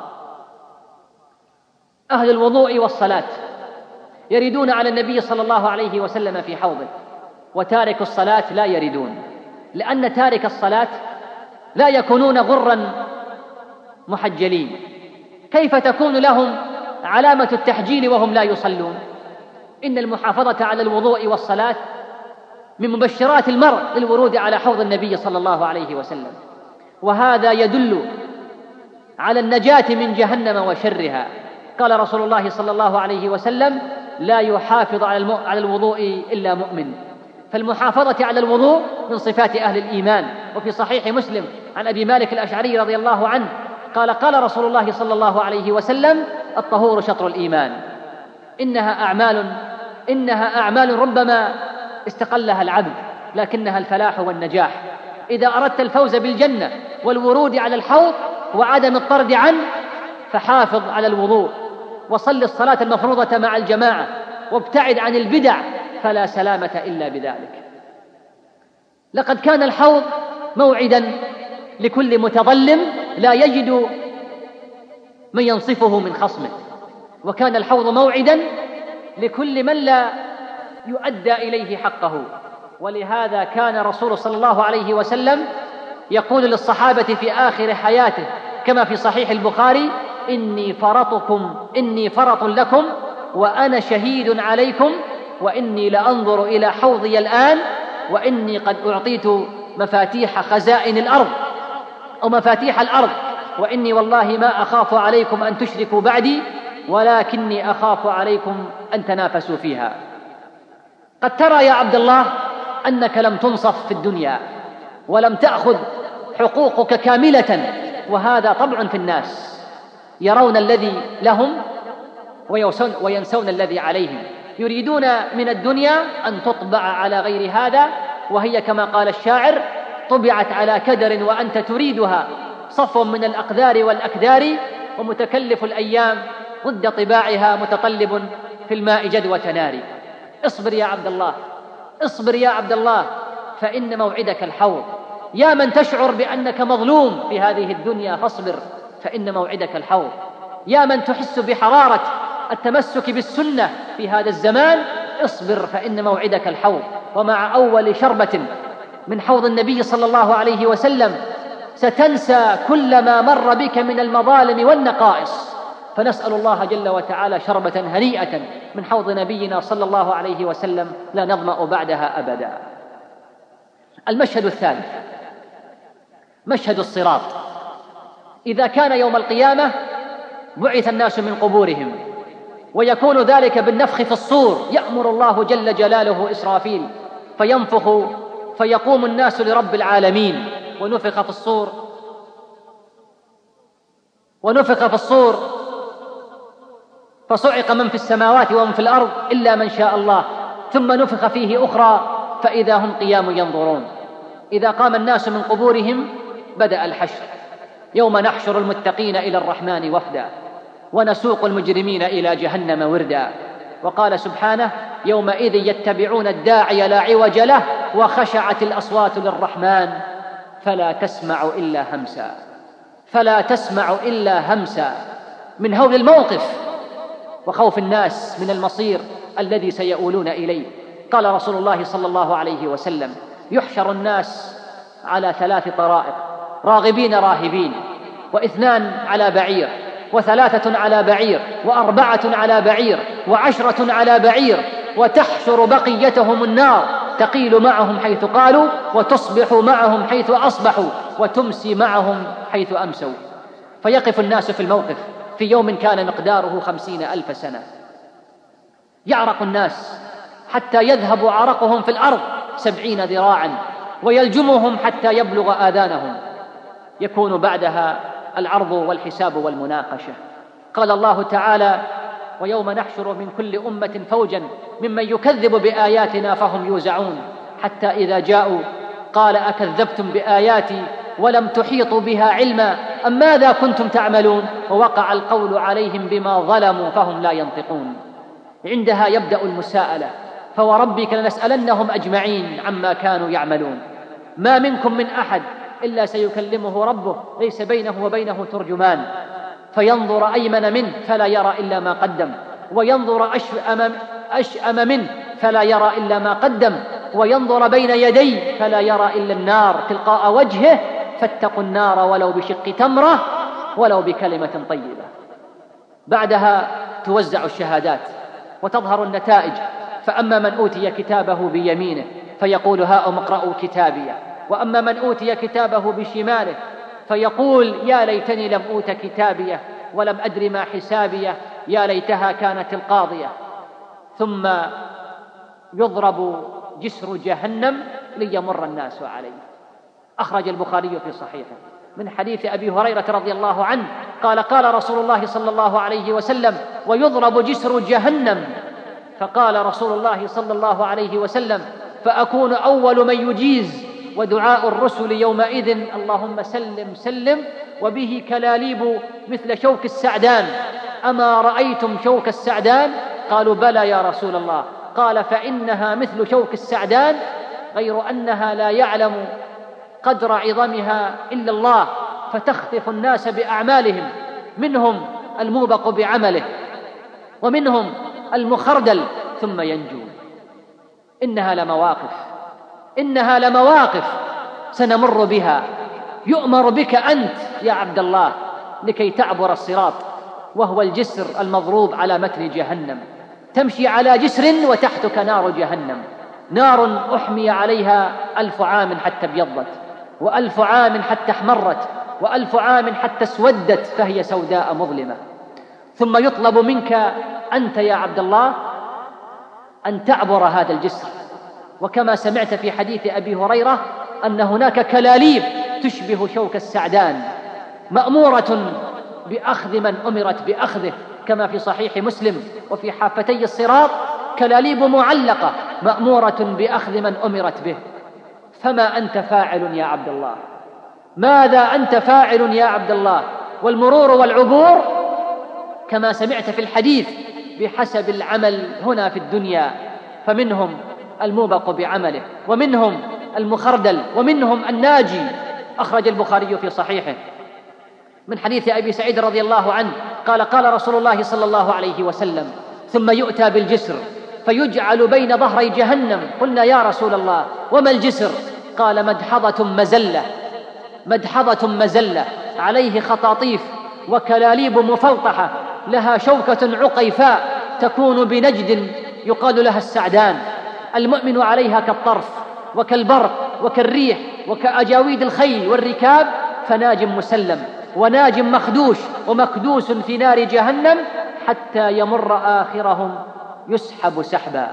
أهل الوضوء والصلاة يردون على النبي صلى الله عليه وسلم في حوضه، وتارك الصلاة لا يردون، لأن تارك الصلاة لا يكونون غرا محجلين. كيف تكون لهم علامة التحجيل وهم لا يصلون؟ إن المحافظة على الوضوء والصلاة من مبشرات المرء للورود على حوض النبي صلى الله عليه وسلم، وهذا يدل على النجاة من جهنم وشرها. قال رسول الله صلى الله عليه وسلم: لا يحافظ على الوضوء إلا مؤمن. فالمحافظة على الوضوء من صفات أهل الإيمان وفي صحيح مسلم عن أبي مالك الأشعري رضي الله عنه قال قال رسول الله صلى الله عليه وسلم: الطهور شطر الإيمان. إنها أعمال إنها أعمال ربما استقلها العبد، لكنها الفلاح والنجاح. إذا أردت الفوز بالجنة والورود على الحوض وعدم الطرد عنه فحافظ على الوضوء، وصل الصلاة المفروضة مع الجماعة، وابتعد عن البدع، فلا سلامة إلا بذلك. لقد كان الحوض موعدا لكل متظلم لا يجد من ينصفه من خصمه، وكان الحوض موعدا لكل من لا يؤدى إليه حقه. ولهذا كان رسول صلى الله عليه وسلم يقول للصحابة في آخر حياته كما في صحيح البخاري: إني فرطكم إني فرط لكم وأنا شهيد عليكم، وإني لأنظر إلى حوضي الآن، وإني قد أعطيت مفاتيح خزائن الأرض أو مفاتيح الأرض، وإني والله ما أخاف عليكم أن تشركوا بعدي، ولكني أخاف عليكم أن تنافسوا فيها. قد ترى يا عبد الله أنك لم تنصف في الدنيا ولم تأخذ حقوقك كاملة، وهذا طبع في الناس، يرون الذي لهم وينسون الذي عليهم، يريدون من الدنيا أن تطبع على غير هذا، وهي كما قال الشاعر: طبعت على كدر وأنت تريدها، صفو من الأقدار والأكدار، ومتكلف الأيام ضد طباعها، متطلب في الماء جدوى نار. اصبر يا عبد الله، اصبر يا عبد الله، فإن موعدك الحوض. يا من تشعر بأنك مظلوم في هذه الدنيا فاصبر، فإن موعدك الحوض. يا من تحس بحرارة التمسك بالسنة في هذا الزمان، اصبر، فإن موعدك الحوض. ومع أول شربة من حوض النبي صلى الله عليه وسلم ستنسى كل ما مر بك من المظالم والنقائص، فنسأل الله جل وتعالى شربة هنيئة من حوض نبينا صلى الله عليه وسلم لا نظمأ بعدها أبدا. المشهد الثالث مشهد الصراط. إذا كان يوم القيامة بعث الناس من قبورهم، ويكون ذلك بالنفخ في الصور، يأمر الله جل جلاله إسرافيل فينفخ فيقوم الناس لرب العالمين، ونفخ في الصور ونفخ في الصور فصعق من في السماوات ومن في الأرض إلا من شاء الله، ثم نفخ فيه أخرى فإذا هم قيام ينظرون. إذا قام الناس من قبورهم بدأ الحشر: يوم نحشر المتقين إلى الرحمن وفدا ونسوق المجرمين إلى جهنم وردا. وقال سبحانه: يومئذ يتبعون الداعي لا عوج له وخشعت الأصوات للرحمن فلا تسمع إلا همسا فلا تسمع إلا همسا من هول الموقف وخوف الناس من المصير الذي سيؤولون إليه. قال رسول الله صلى الله عليه وسلم: يحشر الناس على ثلاث طرائق: راغبين راهبين، واثنان على بعير، وثلاثة على بعير، وأربعة على بعير، وعشرة على بعير، وتحشر بقيتهم النار تقيل معهم حيث قالوا، وتصبح معهم حيث أصبحوا، وتمسي معهم حيث أمسوا. فيقف الناس في الموقف في يوم كان مقداره خمسين ألف سنة. يعرق الناس حتى يذهب عرقهم في الأرض سبعين ذراعا، ويلجمهم حتى يبلغ آذانهم. يكون بعدها العرض والحساب والمناقشة. قال الله تعالى: ويوم نحشر من كل أمة فوجا ممن يكذب بآياتنا فهم يوزعون، حتى إذا جاءوا قال: أكذبتم بآياتي ولم تحيطوا بها علما أم ماذا كنتم تعملون؟ ووقع القول عليهم بما ظلموا فهم لا ينطقون. عندها يبدأ المساءلة: فوربك لنسألنهم أجمعين عما كانوا يعملون. ما منكم من أحد إلا سيكلمه ربه ليس بينه وبينه ترجمان، فينظر أيمن منه فلا يرى إلا ما قدم، وينظر أشأم, أشأم منه فلا يرى إلا ما قدم، وينظر بين يديه فلا يرى إلا النار تلقاء وجهه، فاتقوا النار ولو بشق تمرة ولو بكلمة طيبة. بعدها توزع الشهادات وتظهر النتائج. فأما من أوتي كتابه بيمينه فيقول: هاؤم اقرءوا كتابيه. وأما من أوتي كتابه بشماله فيقول: يا ليتني لم أوت كتابيه ولم أدر ما حسابيه، يا ليتها كانت القاضية. ثم يضرب جسر جهنم ليمر الناس عليه. أخرج البخاري في صحيحه من حديث أبي هريرة رضي الله عنه قال قال رسول الله صلى الله عليه وسلم: ويضرب جسر جهنم. فقال رسول الله صلى الله عليه وسلم: فأكون أول من يجيز، ودعاء الرسل يومئذ: اللهم سلم سلم، وبه كلاليب مثل شوك السعدان. أما رأيتم شوك السعدان؟ قالوا: بلى يا رسول الله. قال: فإنها مثل شوك السعدان، غير أنها لا يعلم قدر عظمها إلا الله، فتخطف الناس بأعمالهم، منهم الموبق بعمله، ومنهم المخردل ثم ينجو. إنها لمواقف إنها لمواقف سنمر بها، يؤمر بك أنت يا عبد الله لكي تعبر الصراط، وهو الجسر المضروب على متن جهنم. تمشي على جسر وتحتك نار جهنم، نار أحمي عليها ألف عام حتى ابيضت، وألف عام حتى احمرت، وألف عام حتى اسودت، فهي سوداء مظلمة. ثم يطلب منك أنت يا عبد الله أن تعبر هذا الجسر. وكما سمعت في حديث أبي هريرة أن هناك كلاليب تشبه شوك السعدان، مأمورة بأخذ من أمرت بأخذه، كما في صحيح مسلم: وفي حافتي الصراط كلاليب معلقة مأمورة بأخذ من أمرت به. فما أنت فاعل يا عبد الله؟ ماذا أنت فاعل يا عبد الله؟ والمرور والعبور كما سمعت في الحديث بحسب العمل هنا في الدنيا، فمنهم الموبق بعمله، ومنهم المخردل، ومنهم الناجي. أخرج البخاري في صحيحه من حديث أبي سعيد رضي الله عنه قال قال رسول الله صلى الله عليه وسلم: ثم يؤتى بالجسر فيجعل بين ظهري جهنم. قلنا: يا رسول الله وما الجسر؟ قال: مدحضة مزلة مدحضة مزلة عليه خطاطيف وكلاليب مفلطحة، لها شوكة عقيفاء تكون بنجد يقال لها السعدان. المؤمن عليها كالطرف وكالبرق وكالريح وكأجاويد الخيل والركاب، فناج مسلم وناج مخدوش ومكدوس في نار جهنم، حتى يمر آخرهم يسحب سحبا.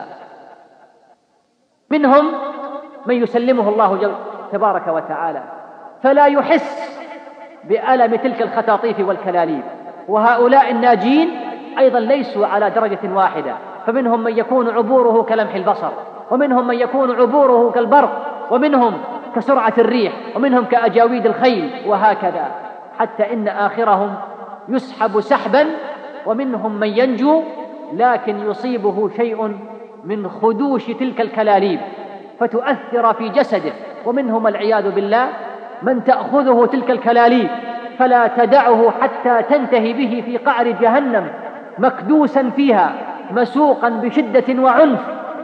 منهم من يسلمه الله تبارك وتعالى فلا يحس بألم تلك الخطاطيف والكلاليب. وهؤلاء الناجين أيضا ليسوا على درجة واحدة، فمنهم من يكون عبوره كلمح البصر، ومنهم من يكون عبوره كالبرق، ومنهم كسرعة الريح، ومنهم كأجاويد الخيل، وهكذا حتى إن آخرهم يسحب سحبا. ومنهم من ينجو لكن يصيبه شيء من خدوش تلك الكلاليب فتؤثر في جسده. ومنهم العياذ بالله من تأخذه تلك الكلاليب فلا تدعه حتى تنتهي به في قعر جهنم، مكدوسا فيها مسوقا بشدة وعنف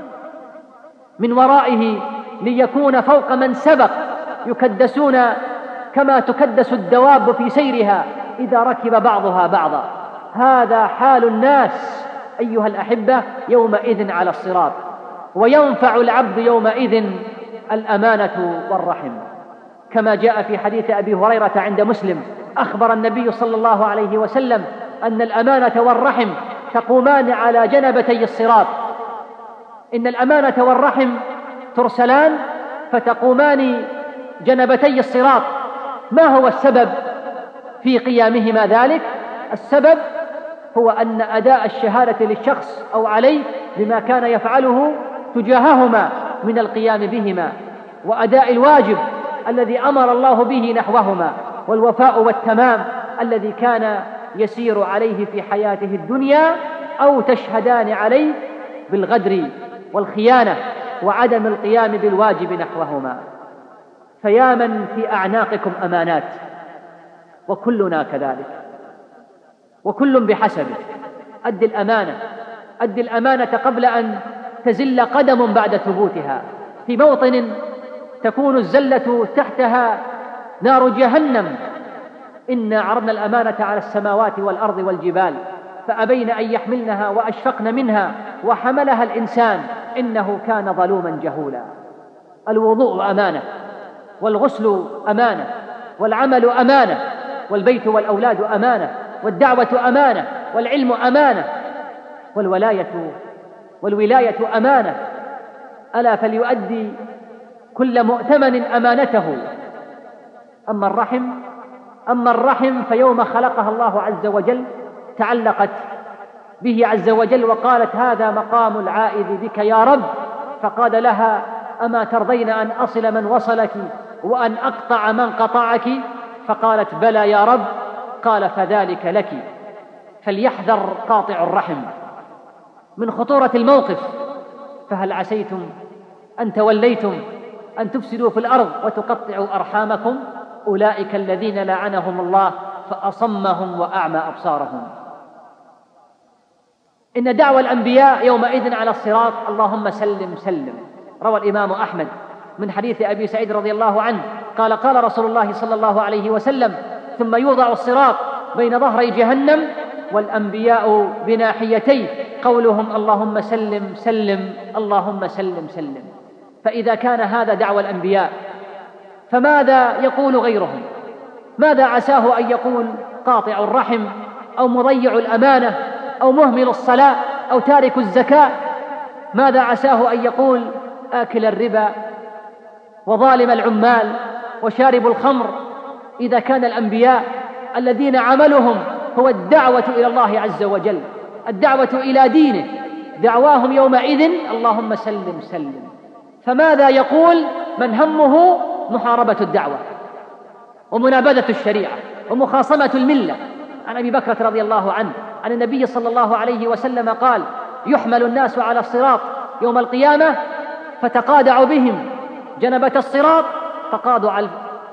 من ورائه، ليكون فوق من سبق، يكدسون كما تكدس الدواب في سيرها إذا ركب بعضها بعضا. هذا حال الناس أيها الأحبة يومئذ على الصراط. وينفع العبد يومئذ الأمانة والرحم، كما جاء في حديث أبي هريرة عند مسلم: أخبر النبي صلى الله عليه وسلم أن الأمانة والرحم تقومان على جنبتي الصراط. إن الأمانة والرحم ترسلان فتقومان جنبتي الصراط. ما هو السبب في قيامهما ذلك؟ السبب هو أن أداء الشهادة للشخص أو عليه بما كان يفعله تجاههما من القيام بهما، وأداء الواجب الذي أمر الله به نحوهما، والوفاء والتمام الذي كان يسير عليه في حياته الدنيا، أو تشهدان عليه بالغدر والخيانة وعدم القيام بالواجب نحوهما. فيا من في أعناقكم أمانات، وكلنا كذلك، وكل بحسبه. أد الأمانة أد الأمانة قبل أن تزل قدم بعد ثبوتها في موطن تكون الزلة تحتها نار جهنم. إنا عرضنا الأمانة على السماوات والأرض والجبال فأبين أن يحملنها وأشفقن منها وحملها الإنسان إنه كان ظلوما جهولا. الوضوء أمانة، والغسل أمانة، والعمل أمانة، والبيت والأولاد أمانة، والدعوة أمانة، والعلم أمانة، والولاية والولاية أمانة. ألا فليؤدي كل مؤتمن أمانته، أما الرحم أما الرحم فيوم خلقها الله عز وجل تعلقت به عز وجل وقالت هذا مقام العائذ بك يا رب، فقال لها أما ترضين أن أصل من وصلك وأن أقطع من قطعك؟ فقالت بلى يا رب. قال فذلك لك. فليحذر قاطع الرحم من خطورة الموقف. فهل عسيتم أن توليتم أن تفسدوا في الأرض وتقطعوا أرحامكم؟ أولئك الذين لعنهم الله فأصمهم وأعمى أبصارهم. إن دعوى الأنبياء يومئذ على الصراط اللهم سلم سلم. روى الإمام أحمد من حديث أبي سعيد رضي الله عنه قال قال رسول الله صلى الله عليه وسلم ثم يوضع الصراط بين ظهري جهنم والأنبياء بناحيتيه قولهم اللهم سلم سلم اللهم سلم سلم. فإذا كان هذا دعوى الأنبياء فماذا يقول غيرهم؟ ماذا عساه أن يقول قاطع الرحم أو مضيع الأمانة أو مهمل الصلاة أو تارك الزكاة؟ ماذا عساه أن يقول آكل الربا وظالم العمال وشارب الخمر؟ إذا كان الأنبياء الذين عملهم هو الدعوة إلى الله عز وجل، الدعوة إلى دينه، دعواهم يومئذ اللهم سلم سلم، فماذا يقول من همه محاربة الدعوة ومنابذة الشريعة ومخاصمة الملة؟ عن أبي بكرة رضي الله عنه عن النبي صلى الله عليه وسلم قال يحمل الناس على الصراط يوم القيامة فتقادع بهم جنبة الصراط تقادع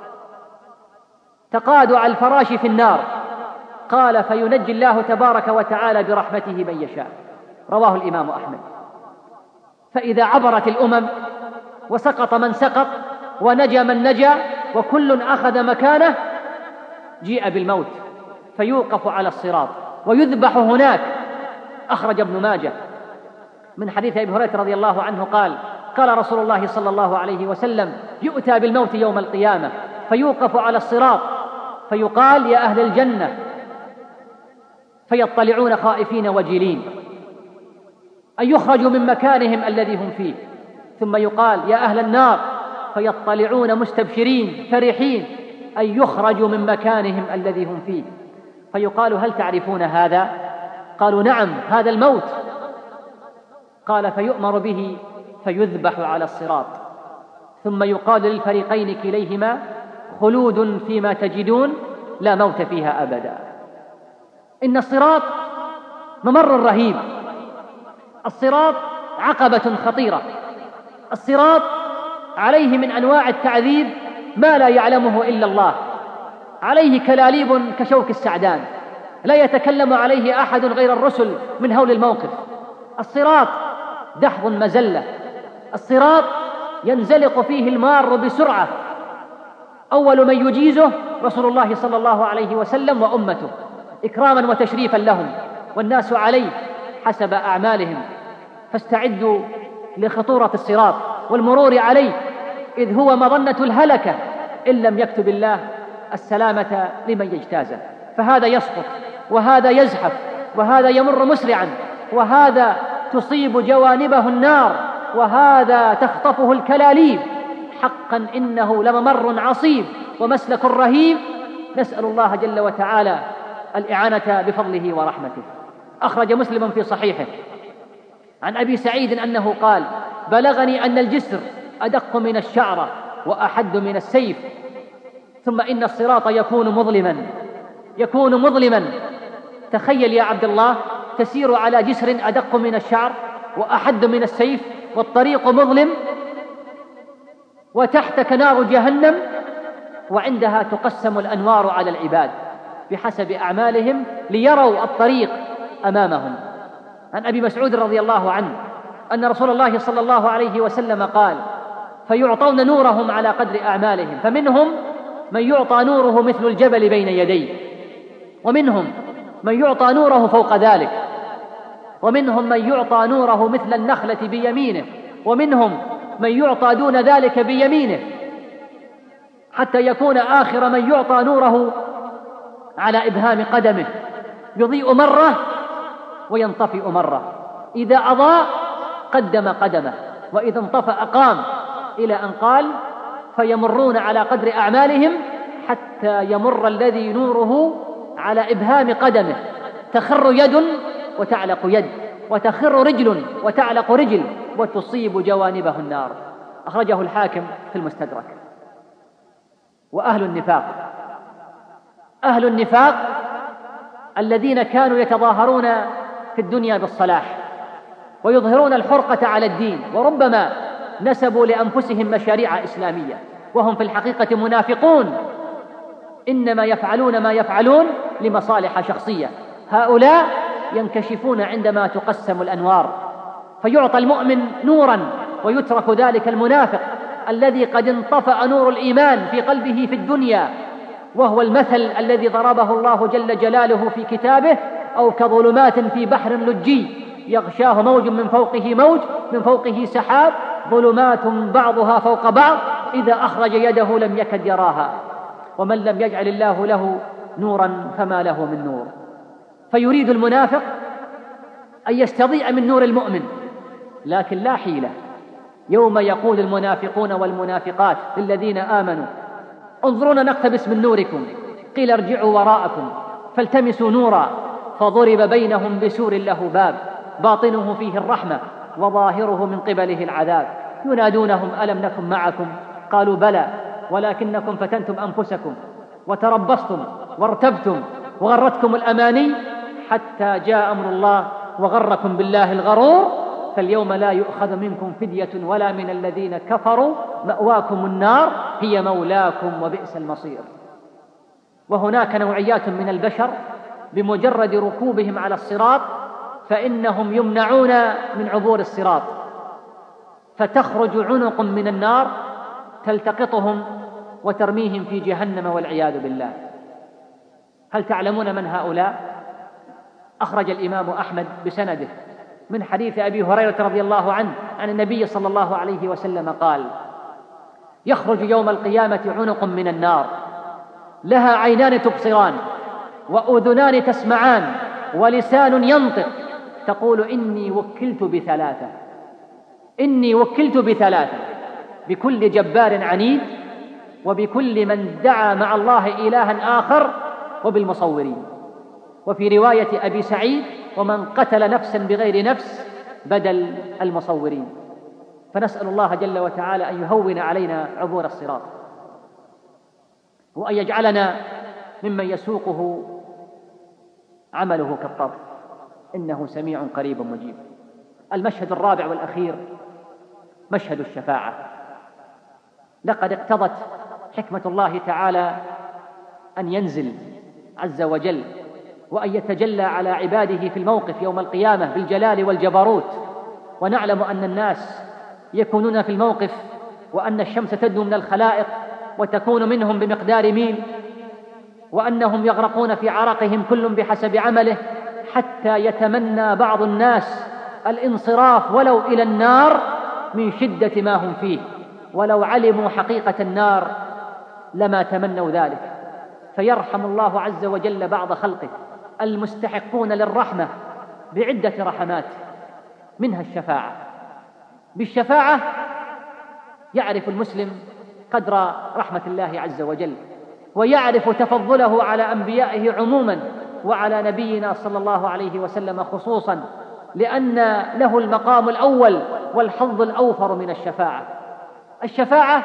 تقادع الفراش في النار. قال فينجي الله تبارك وتعالى برحمته من يشاء. رواه الإمام أحمد. فإذا عبرت الأمم وسقط من سقط ونجا من نجا وكل أخذ مكانه جيء بالموت فيوقف على الصراط ويذبح هناك. أخرج ابن ماجه من حديث أبي هريرة رضي الله عنه قال قال رسول الله صلى الله عليه وسلم يؤتى بالموت يوم القيامة فيوقف على الصراط فيقال يا أهل الجنة فيطلعون خائفين وجلين أن يخرجوا من مكانهم الذي هم فيه، ثم يقال يا أهل النار فيطلعون مستبشرين فرحين أن يخرجوا من مكانهم الذي هم فيه، فيقال هل تعرفون هذا؟ قالوا نعم هذا الموت. قال فيؤمر به فيذبح على الصراط ثم يقال للفريقين كليهما خلود فيما تجدون لا موت فيها أبدا. إن الصراط ممر رهيب، الصراط عقبة خطيرة، الصراط عليه من أنواع التعذيب ما لا يعلمه إلا الله، عليه كلاليب كشوك السعدان لا يتكلم عليه أحد غير الرسل من هول الموقف. الصراط دحض مزلة، الصراط ينزلق فيه المار بسرعة، أول من يجيزه رسول الله صلى الله عليه وسلم وأمته إكراما وتشريفا لهم، والناس عليه حسب أعمالهم. فاستعدوا لخطورة الصراط والمرور عليه، إذ هو مظنة الهلكة إن لم يكتب الله السلامة لمن يجتازه. فهذا يسقط وهذا يزحف وهذا يمر مسرعا وهذا تصيب جوانبه النار وهذا تخطفه الكلاليب. حقا إنه لممر عصيب ومسلك رهيب، نسأل الله جل وتعالى الإعانة بفضله ورحمته. أخرج مسلم في صحيحه عن أبي سعيد أنه قال بلغني أن الجسر أدق من الشعرة وأحد من السيف، ثم إن الصراط يكون مظلما يكون مظلما تخيل يا عبد الله تسير على جسر أدق من الشعر وأحد من السيف والطريق مظلم وتحتك نار جهنم، وعندها تقسم الأنوار على العباد بحسب أعمالهم ليروا الطريق أمامهم. عن أبي مسعود رضي الله عنه أن رسول الله صلى الله عليه وسلم قال فيعطون نورهم على قدر أعمالهم، فمنهم من يعطى نوره مثل الجبل بين يديه، ومنهم من يعطى نوره فوق ذلك، ومنهم من يعطى نوره مثل النخلة بيمينه، ومنهم من يعطى دون ذلك بيمينه، حتى يكون آخر من يعطى نوره على إبهام قدمه، يضيء مرة وينطفئ مرة، إذا أضاء قدم قدمه وإذا انطفأ قام، إلى أن قال فيمرون على قدر أعمالهم حتى يمر الذي نوره على إبهام قدمه، تخر يد وتعلق يد، وتخر رجل وتعلق رجل، وتصيب جوانبه النار. أخرجه الحاكم في المستدرك. وأهل النفاق، أهل النفاق الذين كانوا يتظاهرون في الدنيا بالصلاح ويظهرون الحرقة على الدين، وربما نسبوا لأنفسهم مشاريع إسلامية وهم في الحقيقة منافقون، إنما يفعلون ما يفعلون لمصالح شخصية. هؤلاء ينكشفون عندما تقسم الأنوار، فيعطى المؤمن نورا ويترك ذلك المنافق الذي قد انطفأ نور الإيمان في قلبه في الدنيا، وهو المثل الذي ضربه الله جل جلاله في كتابه: أو كظلمات في بحر لجي يغشاه موج من فوقه موج من فوقه سحاب ظلمات بعضها فوق بعض إذا أخرج يده لم يكد يراها ومن لم يجعل الله له نورا فما له من نور. فيريد المنافق أن يستضيء من نور المؤمن، لكن لا حيلة. يوم يقول المنافقون والمنافقات للذين آمنوا: انظرونا نقتبس من نوركم، قيل ارجعوا وراءكم فالتمسوا نورا فضرب بينهم بسور له باب باطنه فيه الرحمة وظاهره من قبله العذاب ينادونهم ألم نكن معكم قالوا بلى ولكنكم فتنتم أنفسكم وتربصتم وارتبتم وغرتكم الأماني حتى جاء أمر الله وغركم بالله الغرور فاليوم لا يؤخذ منكم فدية ولا من الذين كفروا مأواكم النار هي مولاكم وبئس المصير. وهناك نوعيات من البشر بمجرد ركوبهم على الصراط فإنهم يمنعون من عبور الصراط، فتخرج عنق من النار تلتقطهم وترميهم في جهنم والعياذ بالله. هل تعلمون من هؤلاء؟ أخرج الإمام أحمد بسنده من حديث أبي هريرة رضي الله عنه عن النبي صلى الله عليه وسلم قال: يخرج يوم القيامة عنق من النار لها عينان تبصران وأذنان تسمعان ولسان ينطق تقول إني وكلت بثلاثة إني وكلت بثلاثة بكل جبار عنيد وبكل من دعا مع الله إلها آخر وبالمصورين. وفي رواية أبي سعيد: ومن قتل نفسا بغير نفس بدل المصورين. فنسأل الله جل وتعالى أن يهون علينا عبور الصراط وأن يجعلنا ممن يسوقه عمله كالطرف إنه سميع قريب مجيب. المشهد الرابع والأخير مشهد الشفاعة. لقد اقتضت حكمة الله تعالى أن ينزل عز وجل وأن يتجلى على عباده في الموقف يوم القيامة بالجلال والجبروت. ونعلم أن الناس يكونون في الموقف وأن الشمس تدنو من الخلائق وتكون منهم بمقدار ميل، وأنهم يغرقون في عرقهم كل بحسب عمله، حتى يتمنى بعض الناس الانصراف ولو إلى النار من شدة ما هم فيه، ولو علموا حقيقة النار لما تمنوا ذلك. فيرحم الله عز وجل بعض خلقه المستحقون للرحمة بعدة رحمات، منها الشفاعة. بالشفاعة يعرف المسلم قدر رحمة الله عز وجل ويعرف تفضله على أنبيائه عموما وعلى نبينا صلى الله عليه وسلم خصوصا، لأن له المقام الأول والحظ الأوفر من الشفاعة. الشفاعة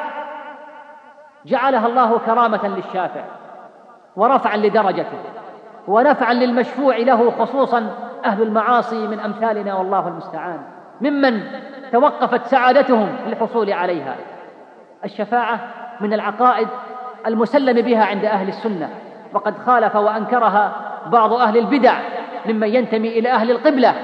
جعلها الله كرامة للشافع ورفعا لدرجته ونفعا للمشفوع له، خصوصا أهل المعاصي من أمثالنا والله المستعان ممن توقفت سعادتهم للحصول عليها. الشفاعة من العقائد المسلم بها عند أهل السنة، وقد خالف وأنكرها بعض أهل البدع ممن ينتمي إلى أهل القبلة.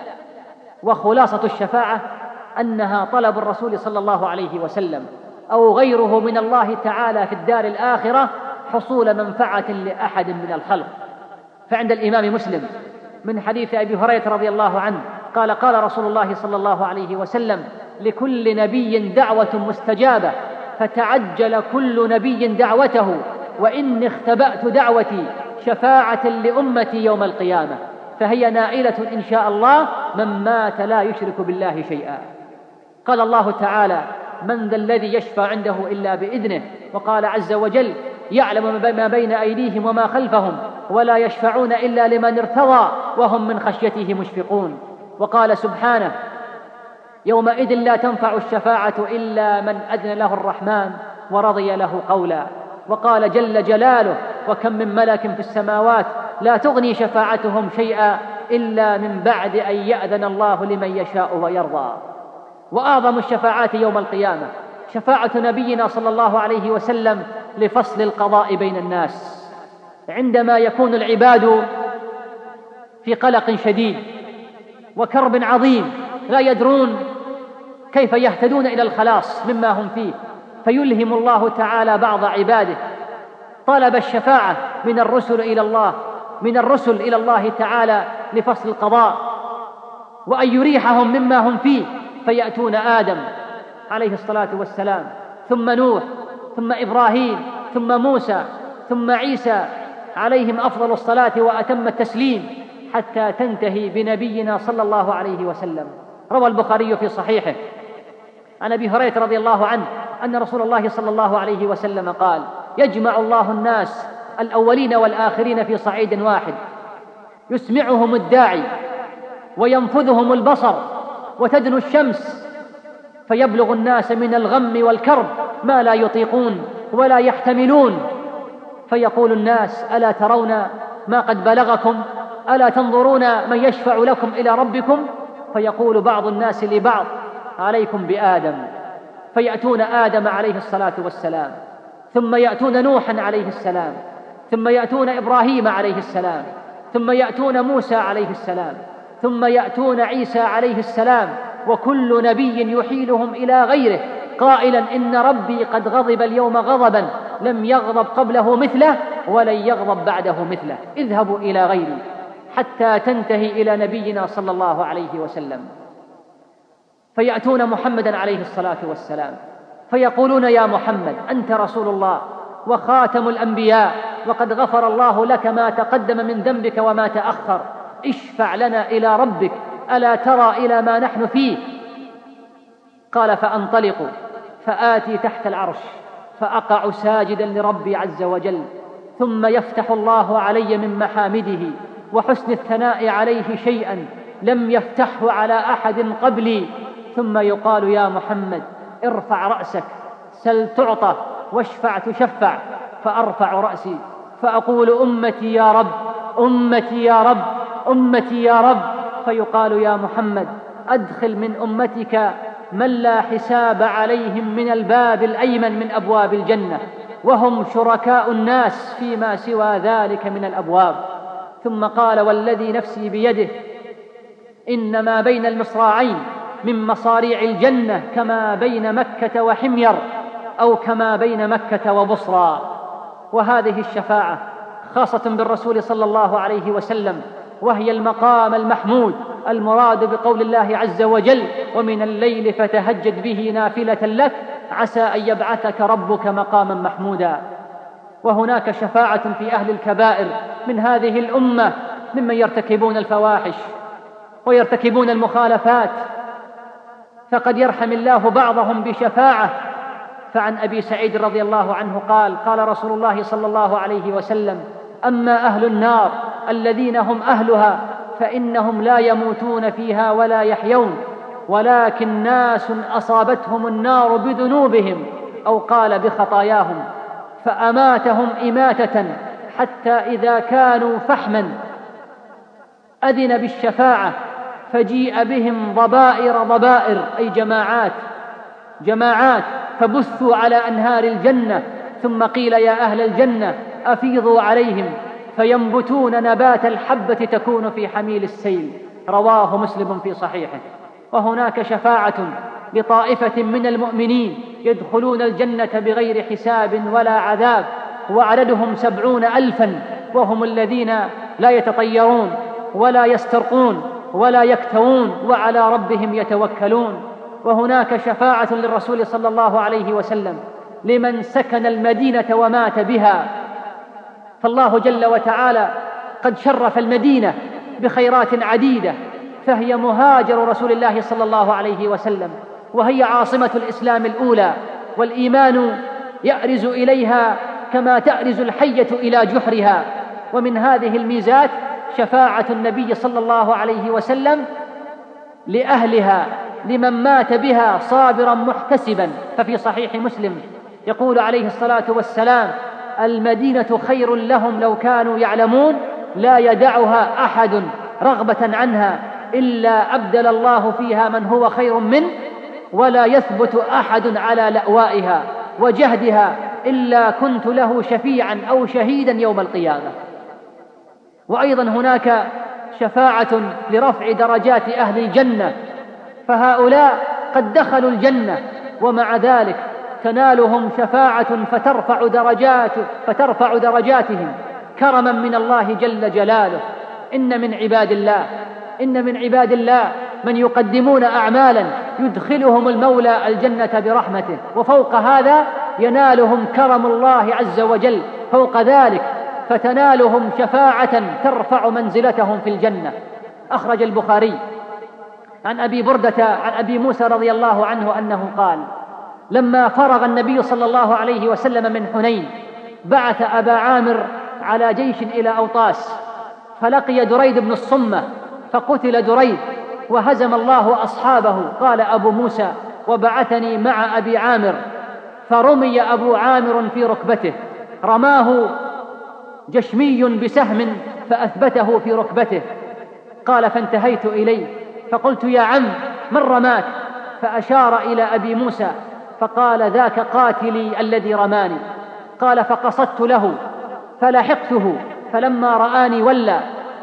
وخلاصة الشفاعة أنها طلب الرسول صلى الله عليه وسلم أو غيره من الله تعالى في الدار الآخرة حصول منفعة لأحد من الخلق. فعند الإمام مسلم من حديث أبي هريرة رضي الله عنه قال: قال رسول الله صلى الله عليه وسلم: لكل نبي دعوة مستجابة فتعجل كل نبي دعوته وإني اختبأت دعوتي شفاعة لأمتي يوم القيامة فهي نائلة إن شاء الله من مات لا يشرك بالله شيئا. قال الله تعالى: من ذا الذي يشفع عنده إلا بإذنه. وقال عز وجل: يعلم ما بين أيديهم وما خلفهم ولا يشفعون إلا لمن ارتضى وهم من خشيته مشفقون. وقال سبحانه: يومئذ لا تنفع الشفاعة إلا من أذن له الرحمن ورضي له قولا. وقال جل جلاله: وكم من ملك في السماوات لا تغني شفاعتهم شيئا إلا من بعد أن يأذن الله لمن يشاء ويرضى. وأعظم الشفاعات يوم القيامة شفاعة نبينا صلى الله عليه وسلم لفصل القضاء بين الناس، عندما يكون العباد في قلق شديد وكرب عظيم لا يدرون كيف يهتدون إلى الخلاص مما هم فيه، فيلهم الله تعالى بعض عباده طلب الشفاعة من الرسل إلى الله من الرسل إلى الله تعالى لفصل القضاء وأن يريحهم مما هم فيه، فيأتون آدم عليه الصلاة والسلام، ثم نوح، ثم إبراهيم، ثم موسى، ثم عيسى عليهم أفضل الصلاة وأتم التسليم، حتى تنتهي بنبينا صلى الله عليه وسلم. روى البخاري في صحيحه عن أبي هريرة رضي الله عنه أن رسول الله صلى الله عليه وسلم قال: يجمع الله الناس الأولين والآخرين في صعيد واحد، يسمعهم الداعي وينفذهم البصر وتدنو الشمس، فيبلغ الناس من الغم والكرب ما لا يطيقون ولا يحتملون، فيقول الناس: ألا ترون ما قد بلغكم؟ ألا تنظرون من يشفع لكم إلى ربكم؟ فيقول بعض الناس لبعض: عليكم بآدم. فيأتون آدم عليه الصلاة والسلام، ثم يأتون نوحا عليه السلام، ثم يأتون إبراهيم عليه السلام، ثم يأتون موسى عليه السلام، ثم يأتون عيسى عليه السلام، وكل نبي يحيلهم إلى غيره قائلا: إن ربي قد غضب اليوم غضبا لم يغضب قبله مثله ولن يغضب بعده مثله، اذهبوا إلى غيري، حتى تنتهي إلى نبينا صلى الله عليه وسلم. فيأتون محمدا عليه الصلاة والسلام فيقولون: يا محمد، أنت رسول الله وخاتم الأنبياء، وقد غفر الله لك ما تقدم من ذنبك وما تأخر، اشفع لنا إلى ربك، ألا ترى إلى ما نحن فيه؟ قال: فأنطلق فآتي تحت العرش فأقع ساجدا لربي عز وجل، ثم يفتح الله علي من محامده وحسن الثناء عليه شيئا لم يفتحه على أحد قبلي، ثم يقال: يا محمد، ارفع رأسك، سل تعطى، واشفع تشفع. فأرفع رأسي فأقول: أمتي يا رب، أمتي يا رب، أمتي يا رب. فيقال: يا محمد، أدخل من أمتك من لا حساب عليهم من الباب الأيمن من أبواب الجنة، وهم شركاء الناس فيما سوى ذلك من الأبواب. ثم قال: والذي نفسي بيده إن ما بين المصراعين من مصاريع الجنة كما بين مكة وحمير، أو كما بين مكة وبصرى. وهذه الشفاعة خاصة بالرسول صلى الله عليه وسلم، وهي المقام المحمود المراد بقول الله عز وجل: ومن الليل فتهجد به نافلة لك عسى أن يبعثك ربك مقاما محمودا. وهناك شفاعة في أهل الكبائر من هذه الأمة ممن يرتكبون الفواحش ويرتكبون المخالفات، فقد يرحم الله بعضهم بشفاعة. فعن أبي سعيد رضي الله عنه قال: قال رسول الله صلى الله عليه وسلم: أما أهل النار الذين هم أهلها فإنهم لا يموتون فيها ولا يحيون، ولكن ناس أصابتهم النار بذنوبهم، أو قال بخطاياهم، فأماتهم إماتة حتى إذا كانوا فحما أذن بالشفاعة، فجيء بهم ضبائر ضبائر، أي جماعات جماعات، فبثوا على أنهار الجنة، ثم قيل: يا أهل الجنة أفيضوا عليهم، فينبتون نبات الحبة تكون في حميل السيل. رواه مسلم في صحيحه. وهناك شفاعة لطائفة من المؤمنين يدخلون الجنة بغير حساب ولا عذاب، وعددهم سبعون ألفا، وهم الذين لا يتطيرون ولا يسترقون ولا يكتوون، وعلى ربهم يتوكلون. وهناك شفاعة للرسول صلى الله عليه وسلم لمن سكن المدينة ومات بها، فالله جل وتعالى قد شرف المدينة بخيرات عديدة، فهي مهاجر رسول الله صلى الله عليه وسلم، وهي عاصمة الإسلام الأولى، والإيمان يأرز إليها كما تأرز الحية إلى جحرها. ومن هذه الميزات شفاعة النبي صلى الله عليه وسلم لأهلها لمن مات بها صابرا محتسبا. ففي صحيح مسلم يقول عليه الصلاة والسلام: المدينة خير لهم لو كانوا يعلمون، لا يدعها أحد رغبة عنها إلا أبدل الله فيها من هو خير منه، ولا يثبت أحد على لأوائها وجهدها إلا كنت له شفيعا أو شهيدا يوم القيامة. وأيضا هناك شفاعة لرفع درجات أهل الجنة، فهؤلاء قد دخلوا الجنة ومع ذلك تنالهم شفاعة فترفع درجات فترفع درجاتهم كرما من الله جل جلاله. إن من عباد الله إن من عباد الله من يقدمون أعمالا يدخلهم المولى الجنة برحمته، وفوق هذا ينالهم كرم الله عز وجل فوق ذلك، فتنالهم شفاعة ترفع منزلتهم في الجنة. أخرج البخاري عن أبي بردة عن أبي موسى رضي الله عنه أنه قال: لما فرغ النبي صلى الله عليه وسلم من حنين بعث أبا عامر على جيش إلى أوطاس، فلقي دريد بن الصمة فقتل دريد وهزم الله أصحابه. قال أبو موسى: وبعثني مع أبي عامر، فرمي أبو عامر في ركبته، رماه جشمي بسهم فأثبته في ركبته. قال: فانتهيت إليه فقلت: يا عم من رماك؟ فأشار إلى أبي موسى فقال: ذاك قاتلي الذي رماني. قال: فقصدت له فلحقته، فلما رآني ولى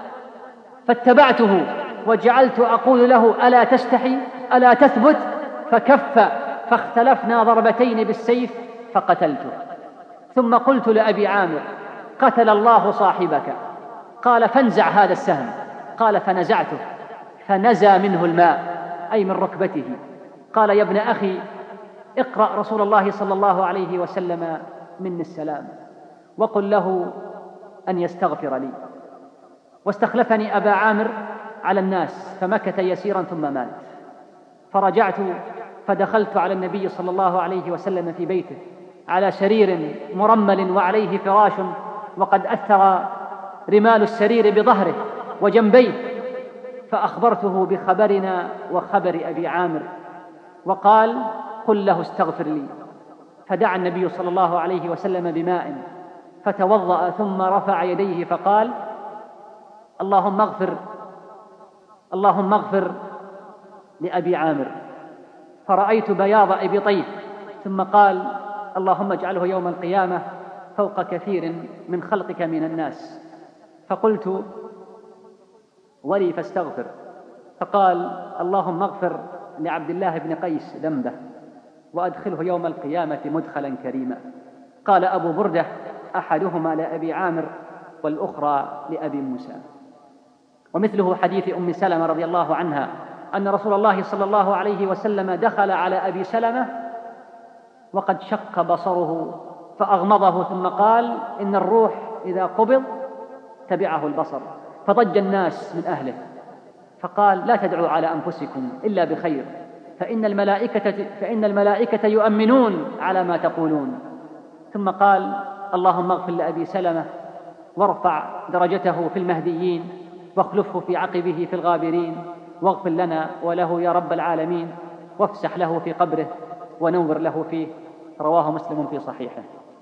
فاتبعته وجعلت أقول له: ألا تستحي؟ ألا تثبت؟ فكف، فاختلفنا ضربتين بالسيف فقتلته. ثم قلت لأبي عامر: قتل الله صاحبك. قال: فانزع هذا السهم. قال: فنزعته فنزى منه الماء، أي من ركبته. قال: يا ابن أخي اقرأ رسول الله صلى الله عليه وسلم مني السلام وقل له أن يستغفر لي. واستخلفني أبا عامر على الناس فمكث يسيرا ثم مات. فرجعت فدخلت على النبي صلى الله عليه وسلم في بيته على سرير مرمل وعليه فراش، وقد أثر رمال السرير بظهره وجنبيه، فأخبرته بخبرنا وخبر أبي عامر، وقال: قل له استغفر لي. فدعا النبي صلى الله عليه وسلم بماء فتوضأ ثم رفع يديه فقال: اللهم اغفر اللهم اغفر لأبي عامر. فرأيت بياض إبطيه، ثم قال: اللهم اجعله يوم القيامة فوق كثير من خلقك من الناس. فقلت: ولي فاستغفر. فقال: اللهم اغفر لعبد الله بن قيس ذنبه وأدخله يوم القيامة مدخلا كريما. قال أبو بردة: أحدهما لأبي عامر والأخرى لأبي موسى. ومثله حديث أم سلمة رضي الله عنها أن رسول الله صلى الله عليه وسلم دخل على أبي سلمة وقد شق بصره فأغمضه، ثم قال: إن الروح إذا قبض تبعه البصر. فضج الناس من أهله، فقال: لا تدعوا على أنفسكم إلا بخير، فإن الملائكة, فإن الملائكة يؤمنون على ما تقولون. ثم قال: اللهم اغفر لأبي سلمة وارفع درجته في المهديين واخلفه في عقبه في الغابرين، واغفر لنا وله يا رب العالمين، وافسح له في قبره ونور له فيه. رواه مسلم في صحيحه.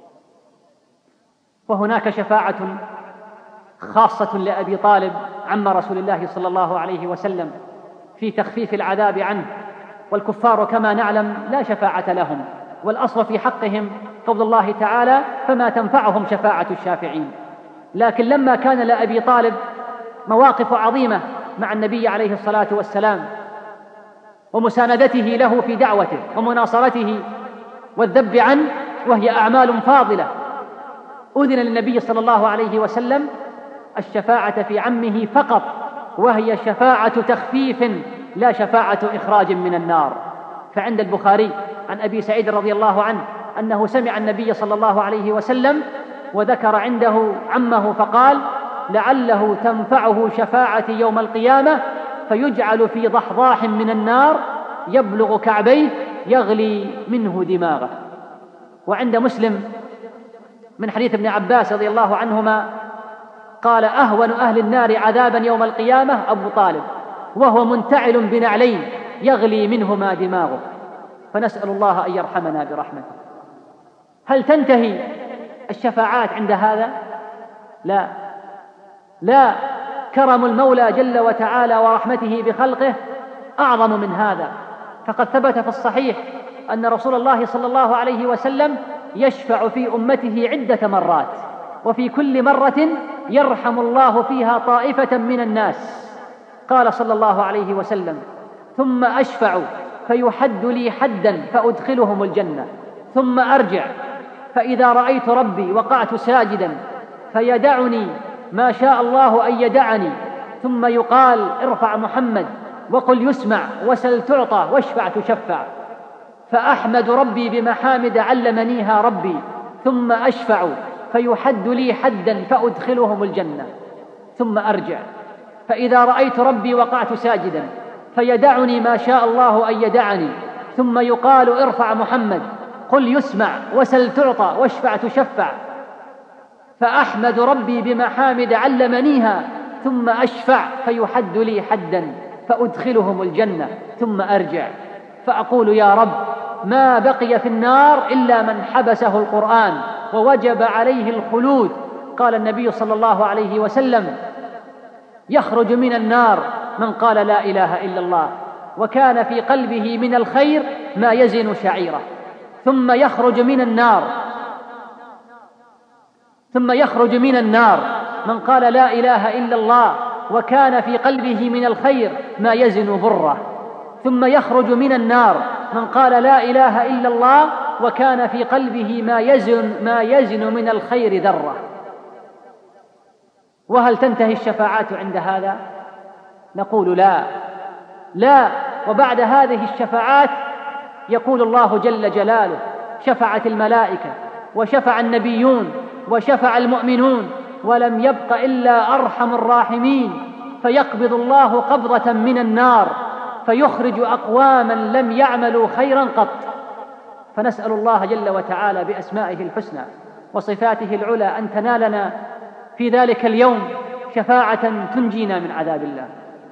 وهناك شفاعة خاصة لأبي طالب عم رسول الله صلى الله عليه وسلم في تخفيف العذاب عنه، والكفار كما نعلم لا شفاعة لهم، والأصل في حقهم فضل الله تعالى، فما تنفعهم شفاعة الشافعين. لكن لما كان لأبي طالب مواقف عظيمة مع النبي عليه الصلاة والسلام ومساندته له في دعوته ومناصرته والذب عنه، وهي أعمال فاضلة، أذن للنبي صلى الله عليه وسلم الشفاعة في عمه فقط، وهي شفاعة تخفيف لا شفاعة إخراج من النار. فعند البخاري عن أبي سعيد رضي الله عنه أنه سمع النبي صلى الله عليه وسلم وذكر عنده عمه فقال: لعله تنفعه شفاعة يوم القيامة، فيجعل في ضحضاح من النار يبلغ كعبيه يغلي منه دماغه. وعند مسلم من حديث ابن عباس رضي الله عنهما قال: أهون أهل النار عذابا يوم القيامة أبو طالب، وهو منتعل بنعلين يغلي منهما دماغه. فنسأل الله أن يرحمنا برحمته. هل تنتهي الشفاعات عند هذا؟ لا لا، كرم المولى جل وتعالى ورحمته بخلقه أعظم من هذا. فقد ثبت في الصحيح أن رسول الله صلى الله عليه وسلم يشفع في أمته عدة مرات، وفي كل مرة يرحم الله فيها طائفة من الناس. قال صلى الله عليه وسلم: ثم أشفع فيحد لي حدا فأدخلهم الجنة، ثم أرجع فإذا رأيت ربي وقعت ساجدا فيدعني ما شاء الله أن يدعني، ثم يقال: ارفع محمد وقل يسمع وسل تعطى واشفع تشفع، فأحمد ربي بمحامد علمنيها ربي، ثم أشفع فيحد لي حدا فأدخلهم الجنة، ثم أرجع فإذا رأيت ربي وقعت ساجدا فيدعني ما شاء الله أن يدعني، ثم يقال: ارفع محمد قل يسمع وسل تعطى واشفع تشفع، فأحمد ربي بمحامد علمنيها، ثم أشفع فيحد لي حدا فأدخلهم الجنة، ثم أرجع فأقول: يا رب، ما بقي في النار إلا من حبسه القرآن ووجب عليه الخلود. قال النبي صلى الله عليه وسلم: يخرج من النار من قال لا إله إلا الله وكان في قلبه من الخير ما يزن شعيرة، ثم يخرج من النار ثم يخرج من النار من قال لا إله إلا الله وكان في قلبه من الخير ما يزن بره، ثم يخرج من النار من قال لا إله إلا الله وكان في قلبه ما يزن ما يزن من الخير ذرة. وهل تنتهي الشفاعات عند هذا؟ نقول لا لا. وبعد هذه الشفاعات يقول الله جل جلاله: شفعت الملائكة وشفع النبيون وشفع المؤمنون ولم يبق إلا أرحم الراحمين، فيقبض الله قبضة من النار فيخرج أقواما لم يعملوا خيرا قط. فنسأل الله جل وتعالى بأسمائه الحسنى وصفاته العلى أن تنالنا في ذلك اليوم شفاعة تنجينا من عذاب الله.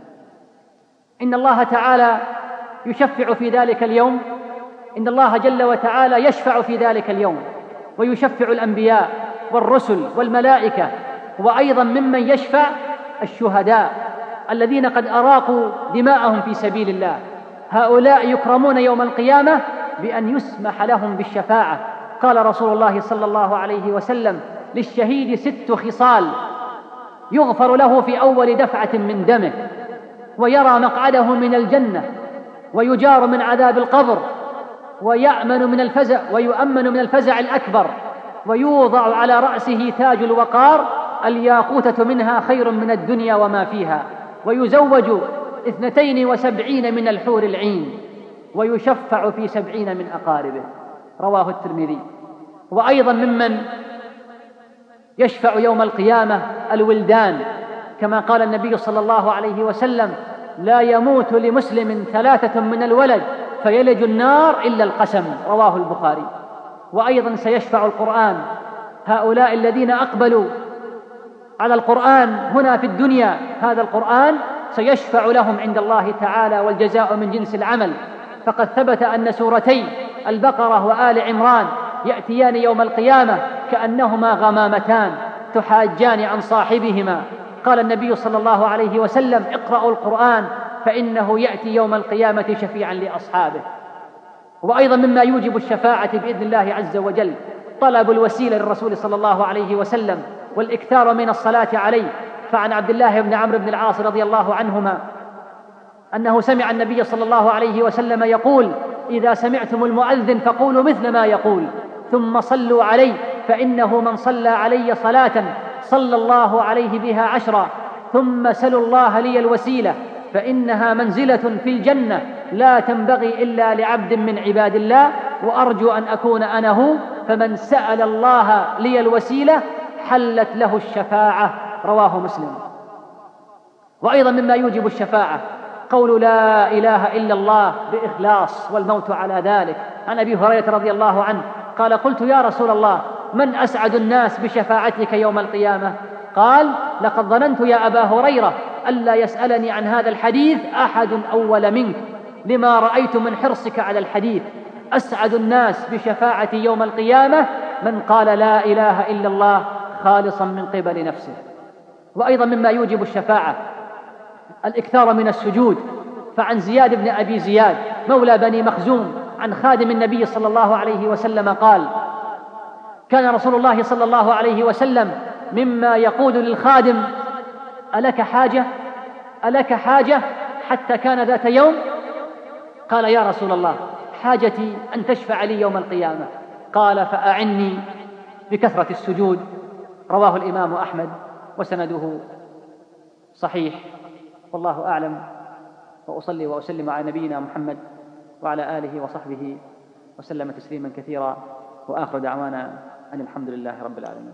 إن الله تعالى يشفع في ذلك اليوم، إن الله جل وتعالى يشفع في ذلك اليوم، ويشفع الأنبياء والرسل والملائكة، وأيضا ممن يشفع الشهداء الذين قد أراقوا دماءهم في سبيل الله. هؤلاء يكرمون يوم القيامة بأن يسمح لهم بالشفاعة. قال رسول الله صلى الله عليه وسلم: للشهيد ست خصال: يغفر له في أول دفعة من دمه، ويرى مقعده من الجنة، ويجار من عذاب القبر، ويأمن من الفزع ويؤمن من الفزع الأكبر، ويوضع على رأسه تاج الوقار الياقوتة منها خير من الدنيا وما فيها، ويزوج اثنتين وسبعين من الحور العين، ويشفع في سبعين من أقاربه. رواه الترمذي. وأيضا ممن يشفع يوم القيامة الولدان، كما قال النبي صلى الله عليه وسلم: لا يموت لمسلم ثلاثة من الولد فيلج النار إلا القسم. رواه البخاري. وأيضا سيشفع القرآن، هؤلاء الذين أقبلوا على القرآن هنا في الدنيا، هذا القرآن سيشفع لهم عند الله تعالى، والجزاء من جنس العمل. فقد ثبت أن سورتي البقرة وآل عمران يأتيان يوم القيامة كأنهما غمامتان تحاجان عن صاحبهما. قال النبي صلى الله عليه وسلم: اقرأوا القرآن فإنه يأتي يوم القيامة شفيعا لأصحابه. وأيضا مما يوجب الشفاعة بإذن الله عز وجل طلب الوسيلة للرسول صلى الله عليه وسلم والإكثار من الصلاة عليه. فعن عبد الله بن عمرو بن العاص رضي الله عنهما أنه سمع النبي صلى الله عليه وسلم يقول: إذا سمعتم المؤذن فقولوا مثل ما يقول، ثم صلوا عليه، فإنه من صلى علي صلاة صلى الله عليه بها عشرا، ثم سلوا الله لي الوسيلة فإنها منزلة في الجنة لا تنبغي إلا لعبد من عباد الله، وأرجو أن أكون أنا هو، فمن سأل الله لي الوسيلة حلت له الشفاعة. رواه مسلم. وأيضا مما يوجب الشفاعة قول لا إله إلا الله بإخلاص والموت على ذلك. عن أبي هريرة رضي الله عنه قال: قلت يا رسول الله من أسعد الناس بشفاعتك يوم القيامة؟ قال: لقد ظننت يا أبا هريرة ألا يسألني عن هذا الحديث أحد أول منك، لما رأيت من حرصك على الحديث. أسعد الناس بشفاعتي يوم القيامة من قال لا إله إلا الله خالصا من قبل نفسه. وأيضا مما يوجب الشفاعة الإكثار من السجود، فعن زياد بن أبي زياد مولى بني مخزوم عن خادم النبي صلى الله عليه وسلم قال: كان رسول الله صلى الله عليه وسلم مما يقول للخادم: ألك حاجة؟ ألك حاجة؟ حتى كان ذات يوم قال: يا رسول الله، حاجتي أن تشفع لي يوم القيامة. قال: فأعني بكثرة السجود. رواه الإمام أحمد وسنده صحيح، والله أعلم. وأصلي وأسلم على نبينا محمد وعلى آله وصحبه وسلم تسليما كثيرا، وآخر دعوانا أن الحمد لله رب العالمين.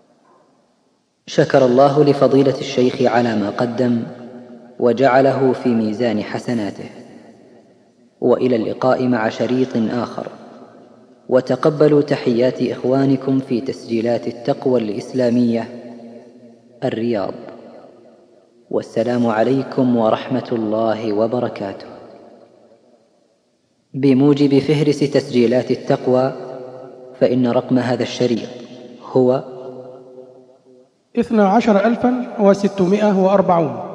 شكر الله لفضيلة الشيخ على ما قدم وجعله في ميزان حسناته. وإلى اللقاء مع شريط آخر، وتقبلوا تحيات إخوانكم في تسجيلات التقوى الإسلامية الرياض. والسلام عليكم ورحمة الله وبركاته. بموجب فهرس تسجيلات التقوى، فإن رقم هذا الشريط هو اثنا عشر ألفا وستمائة وأربعون.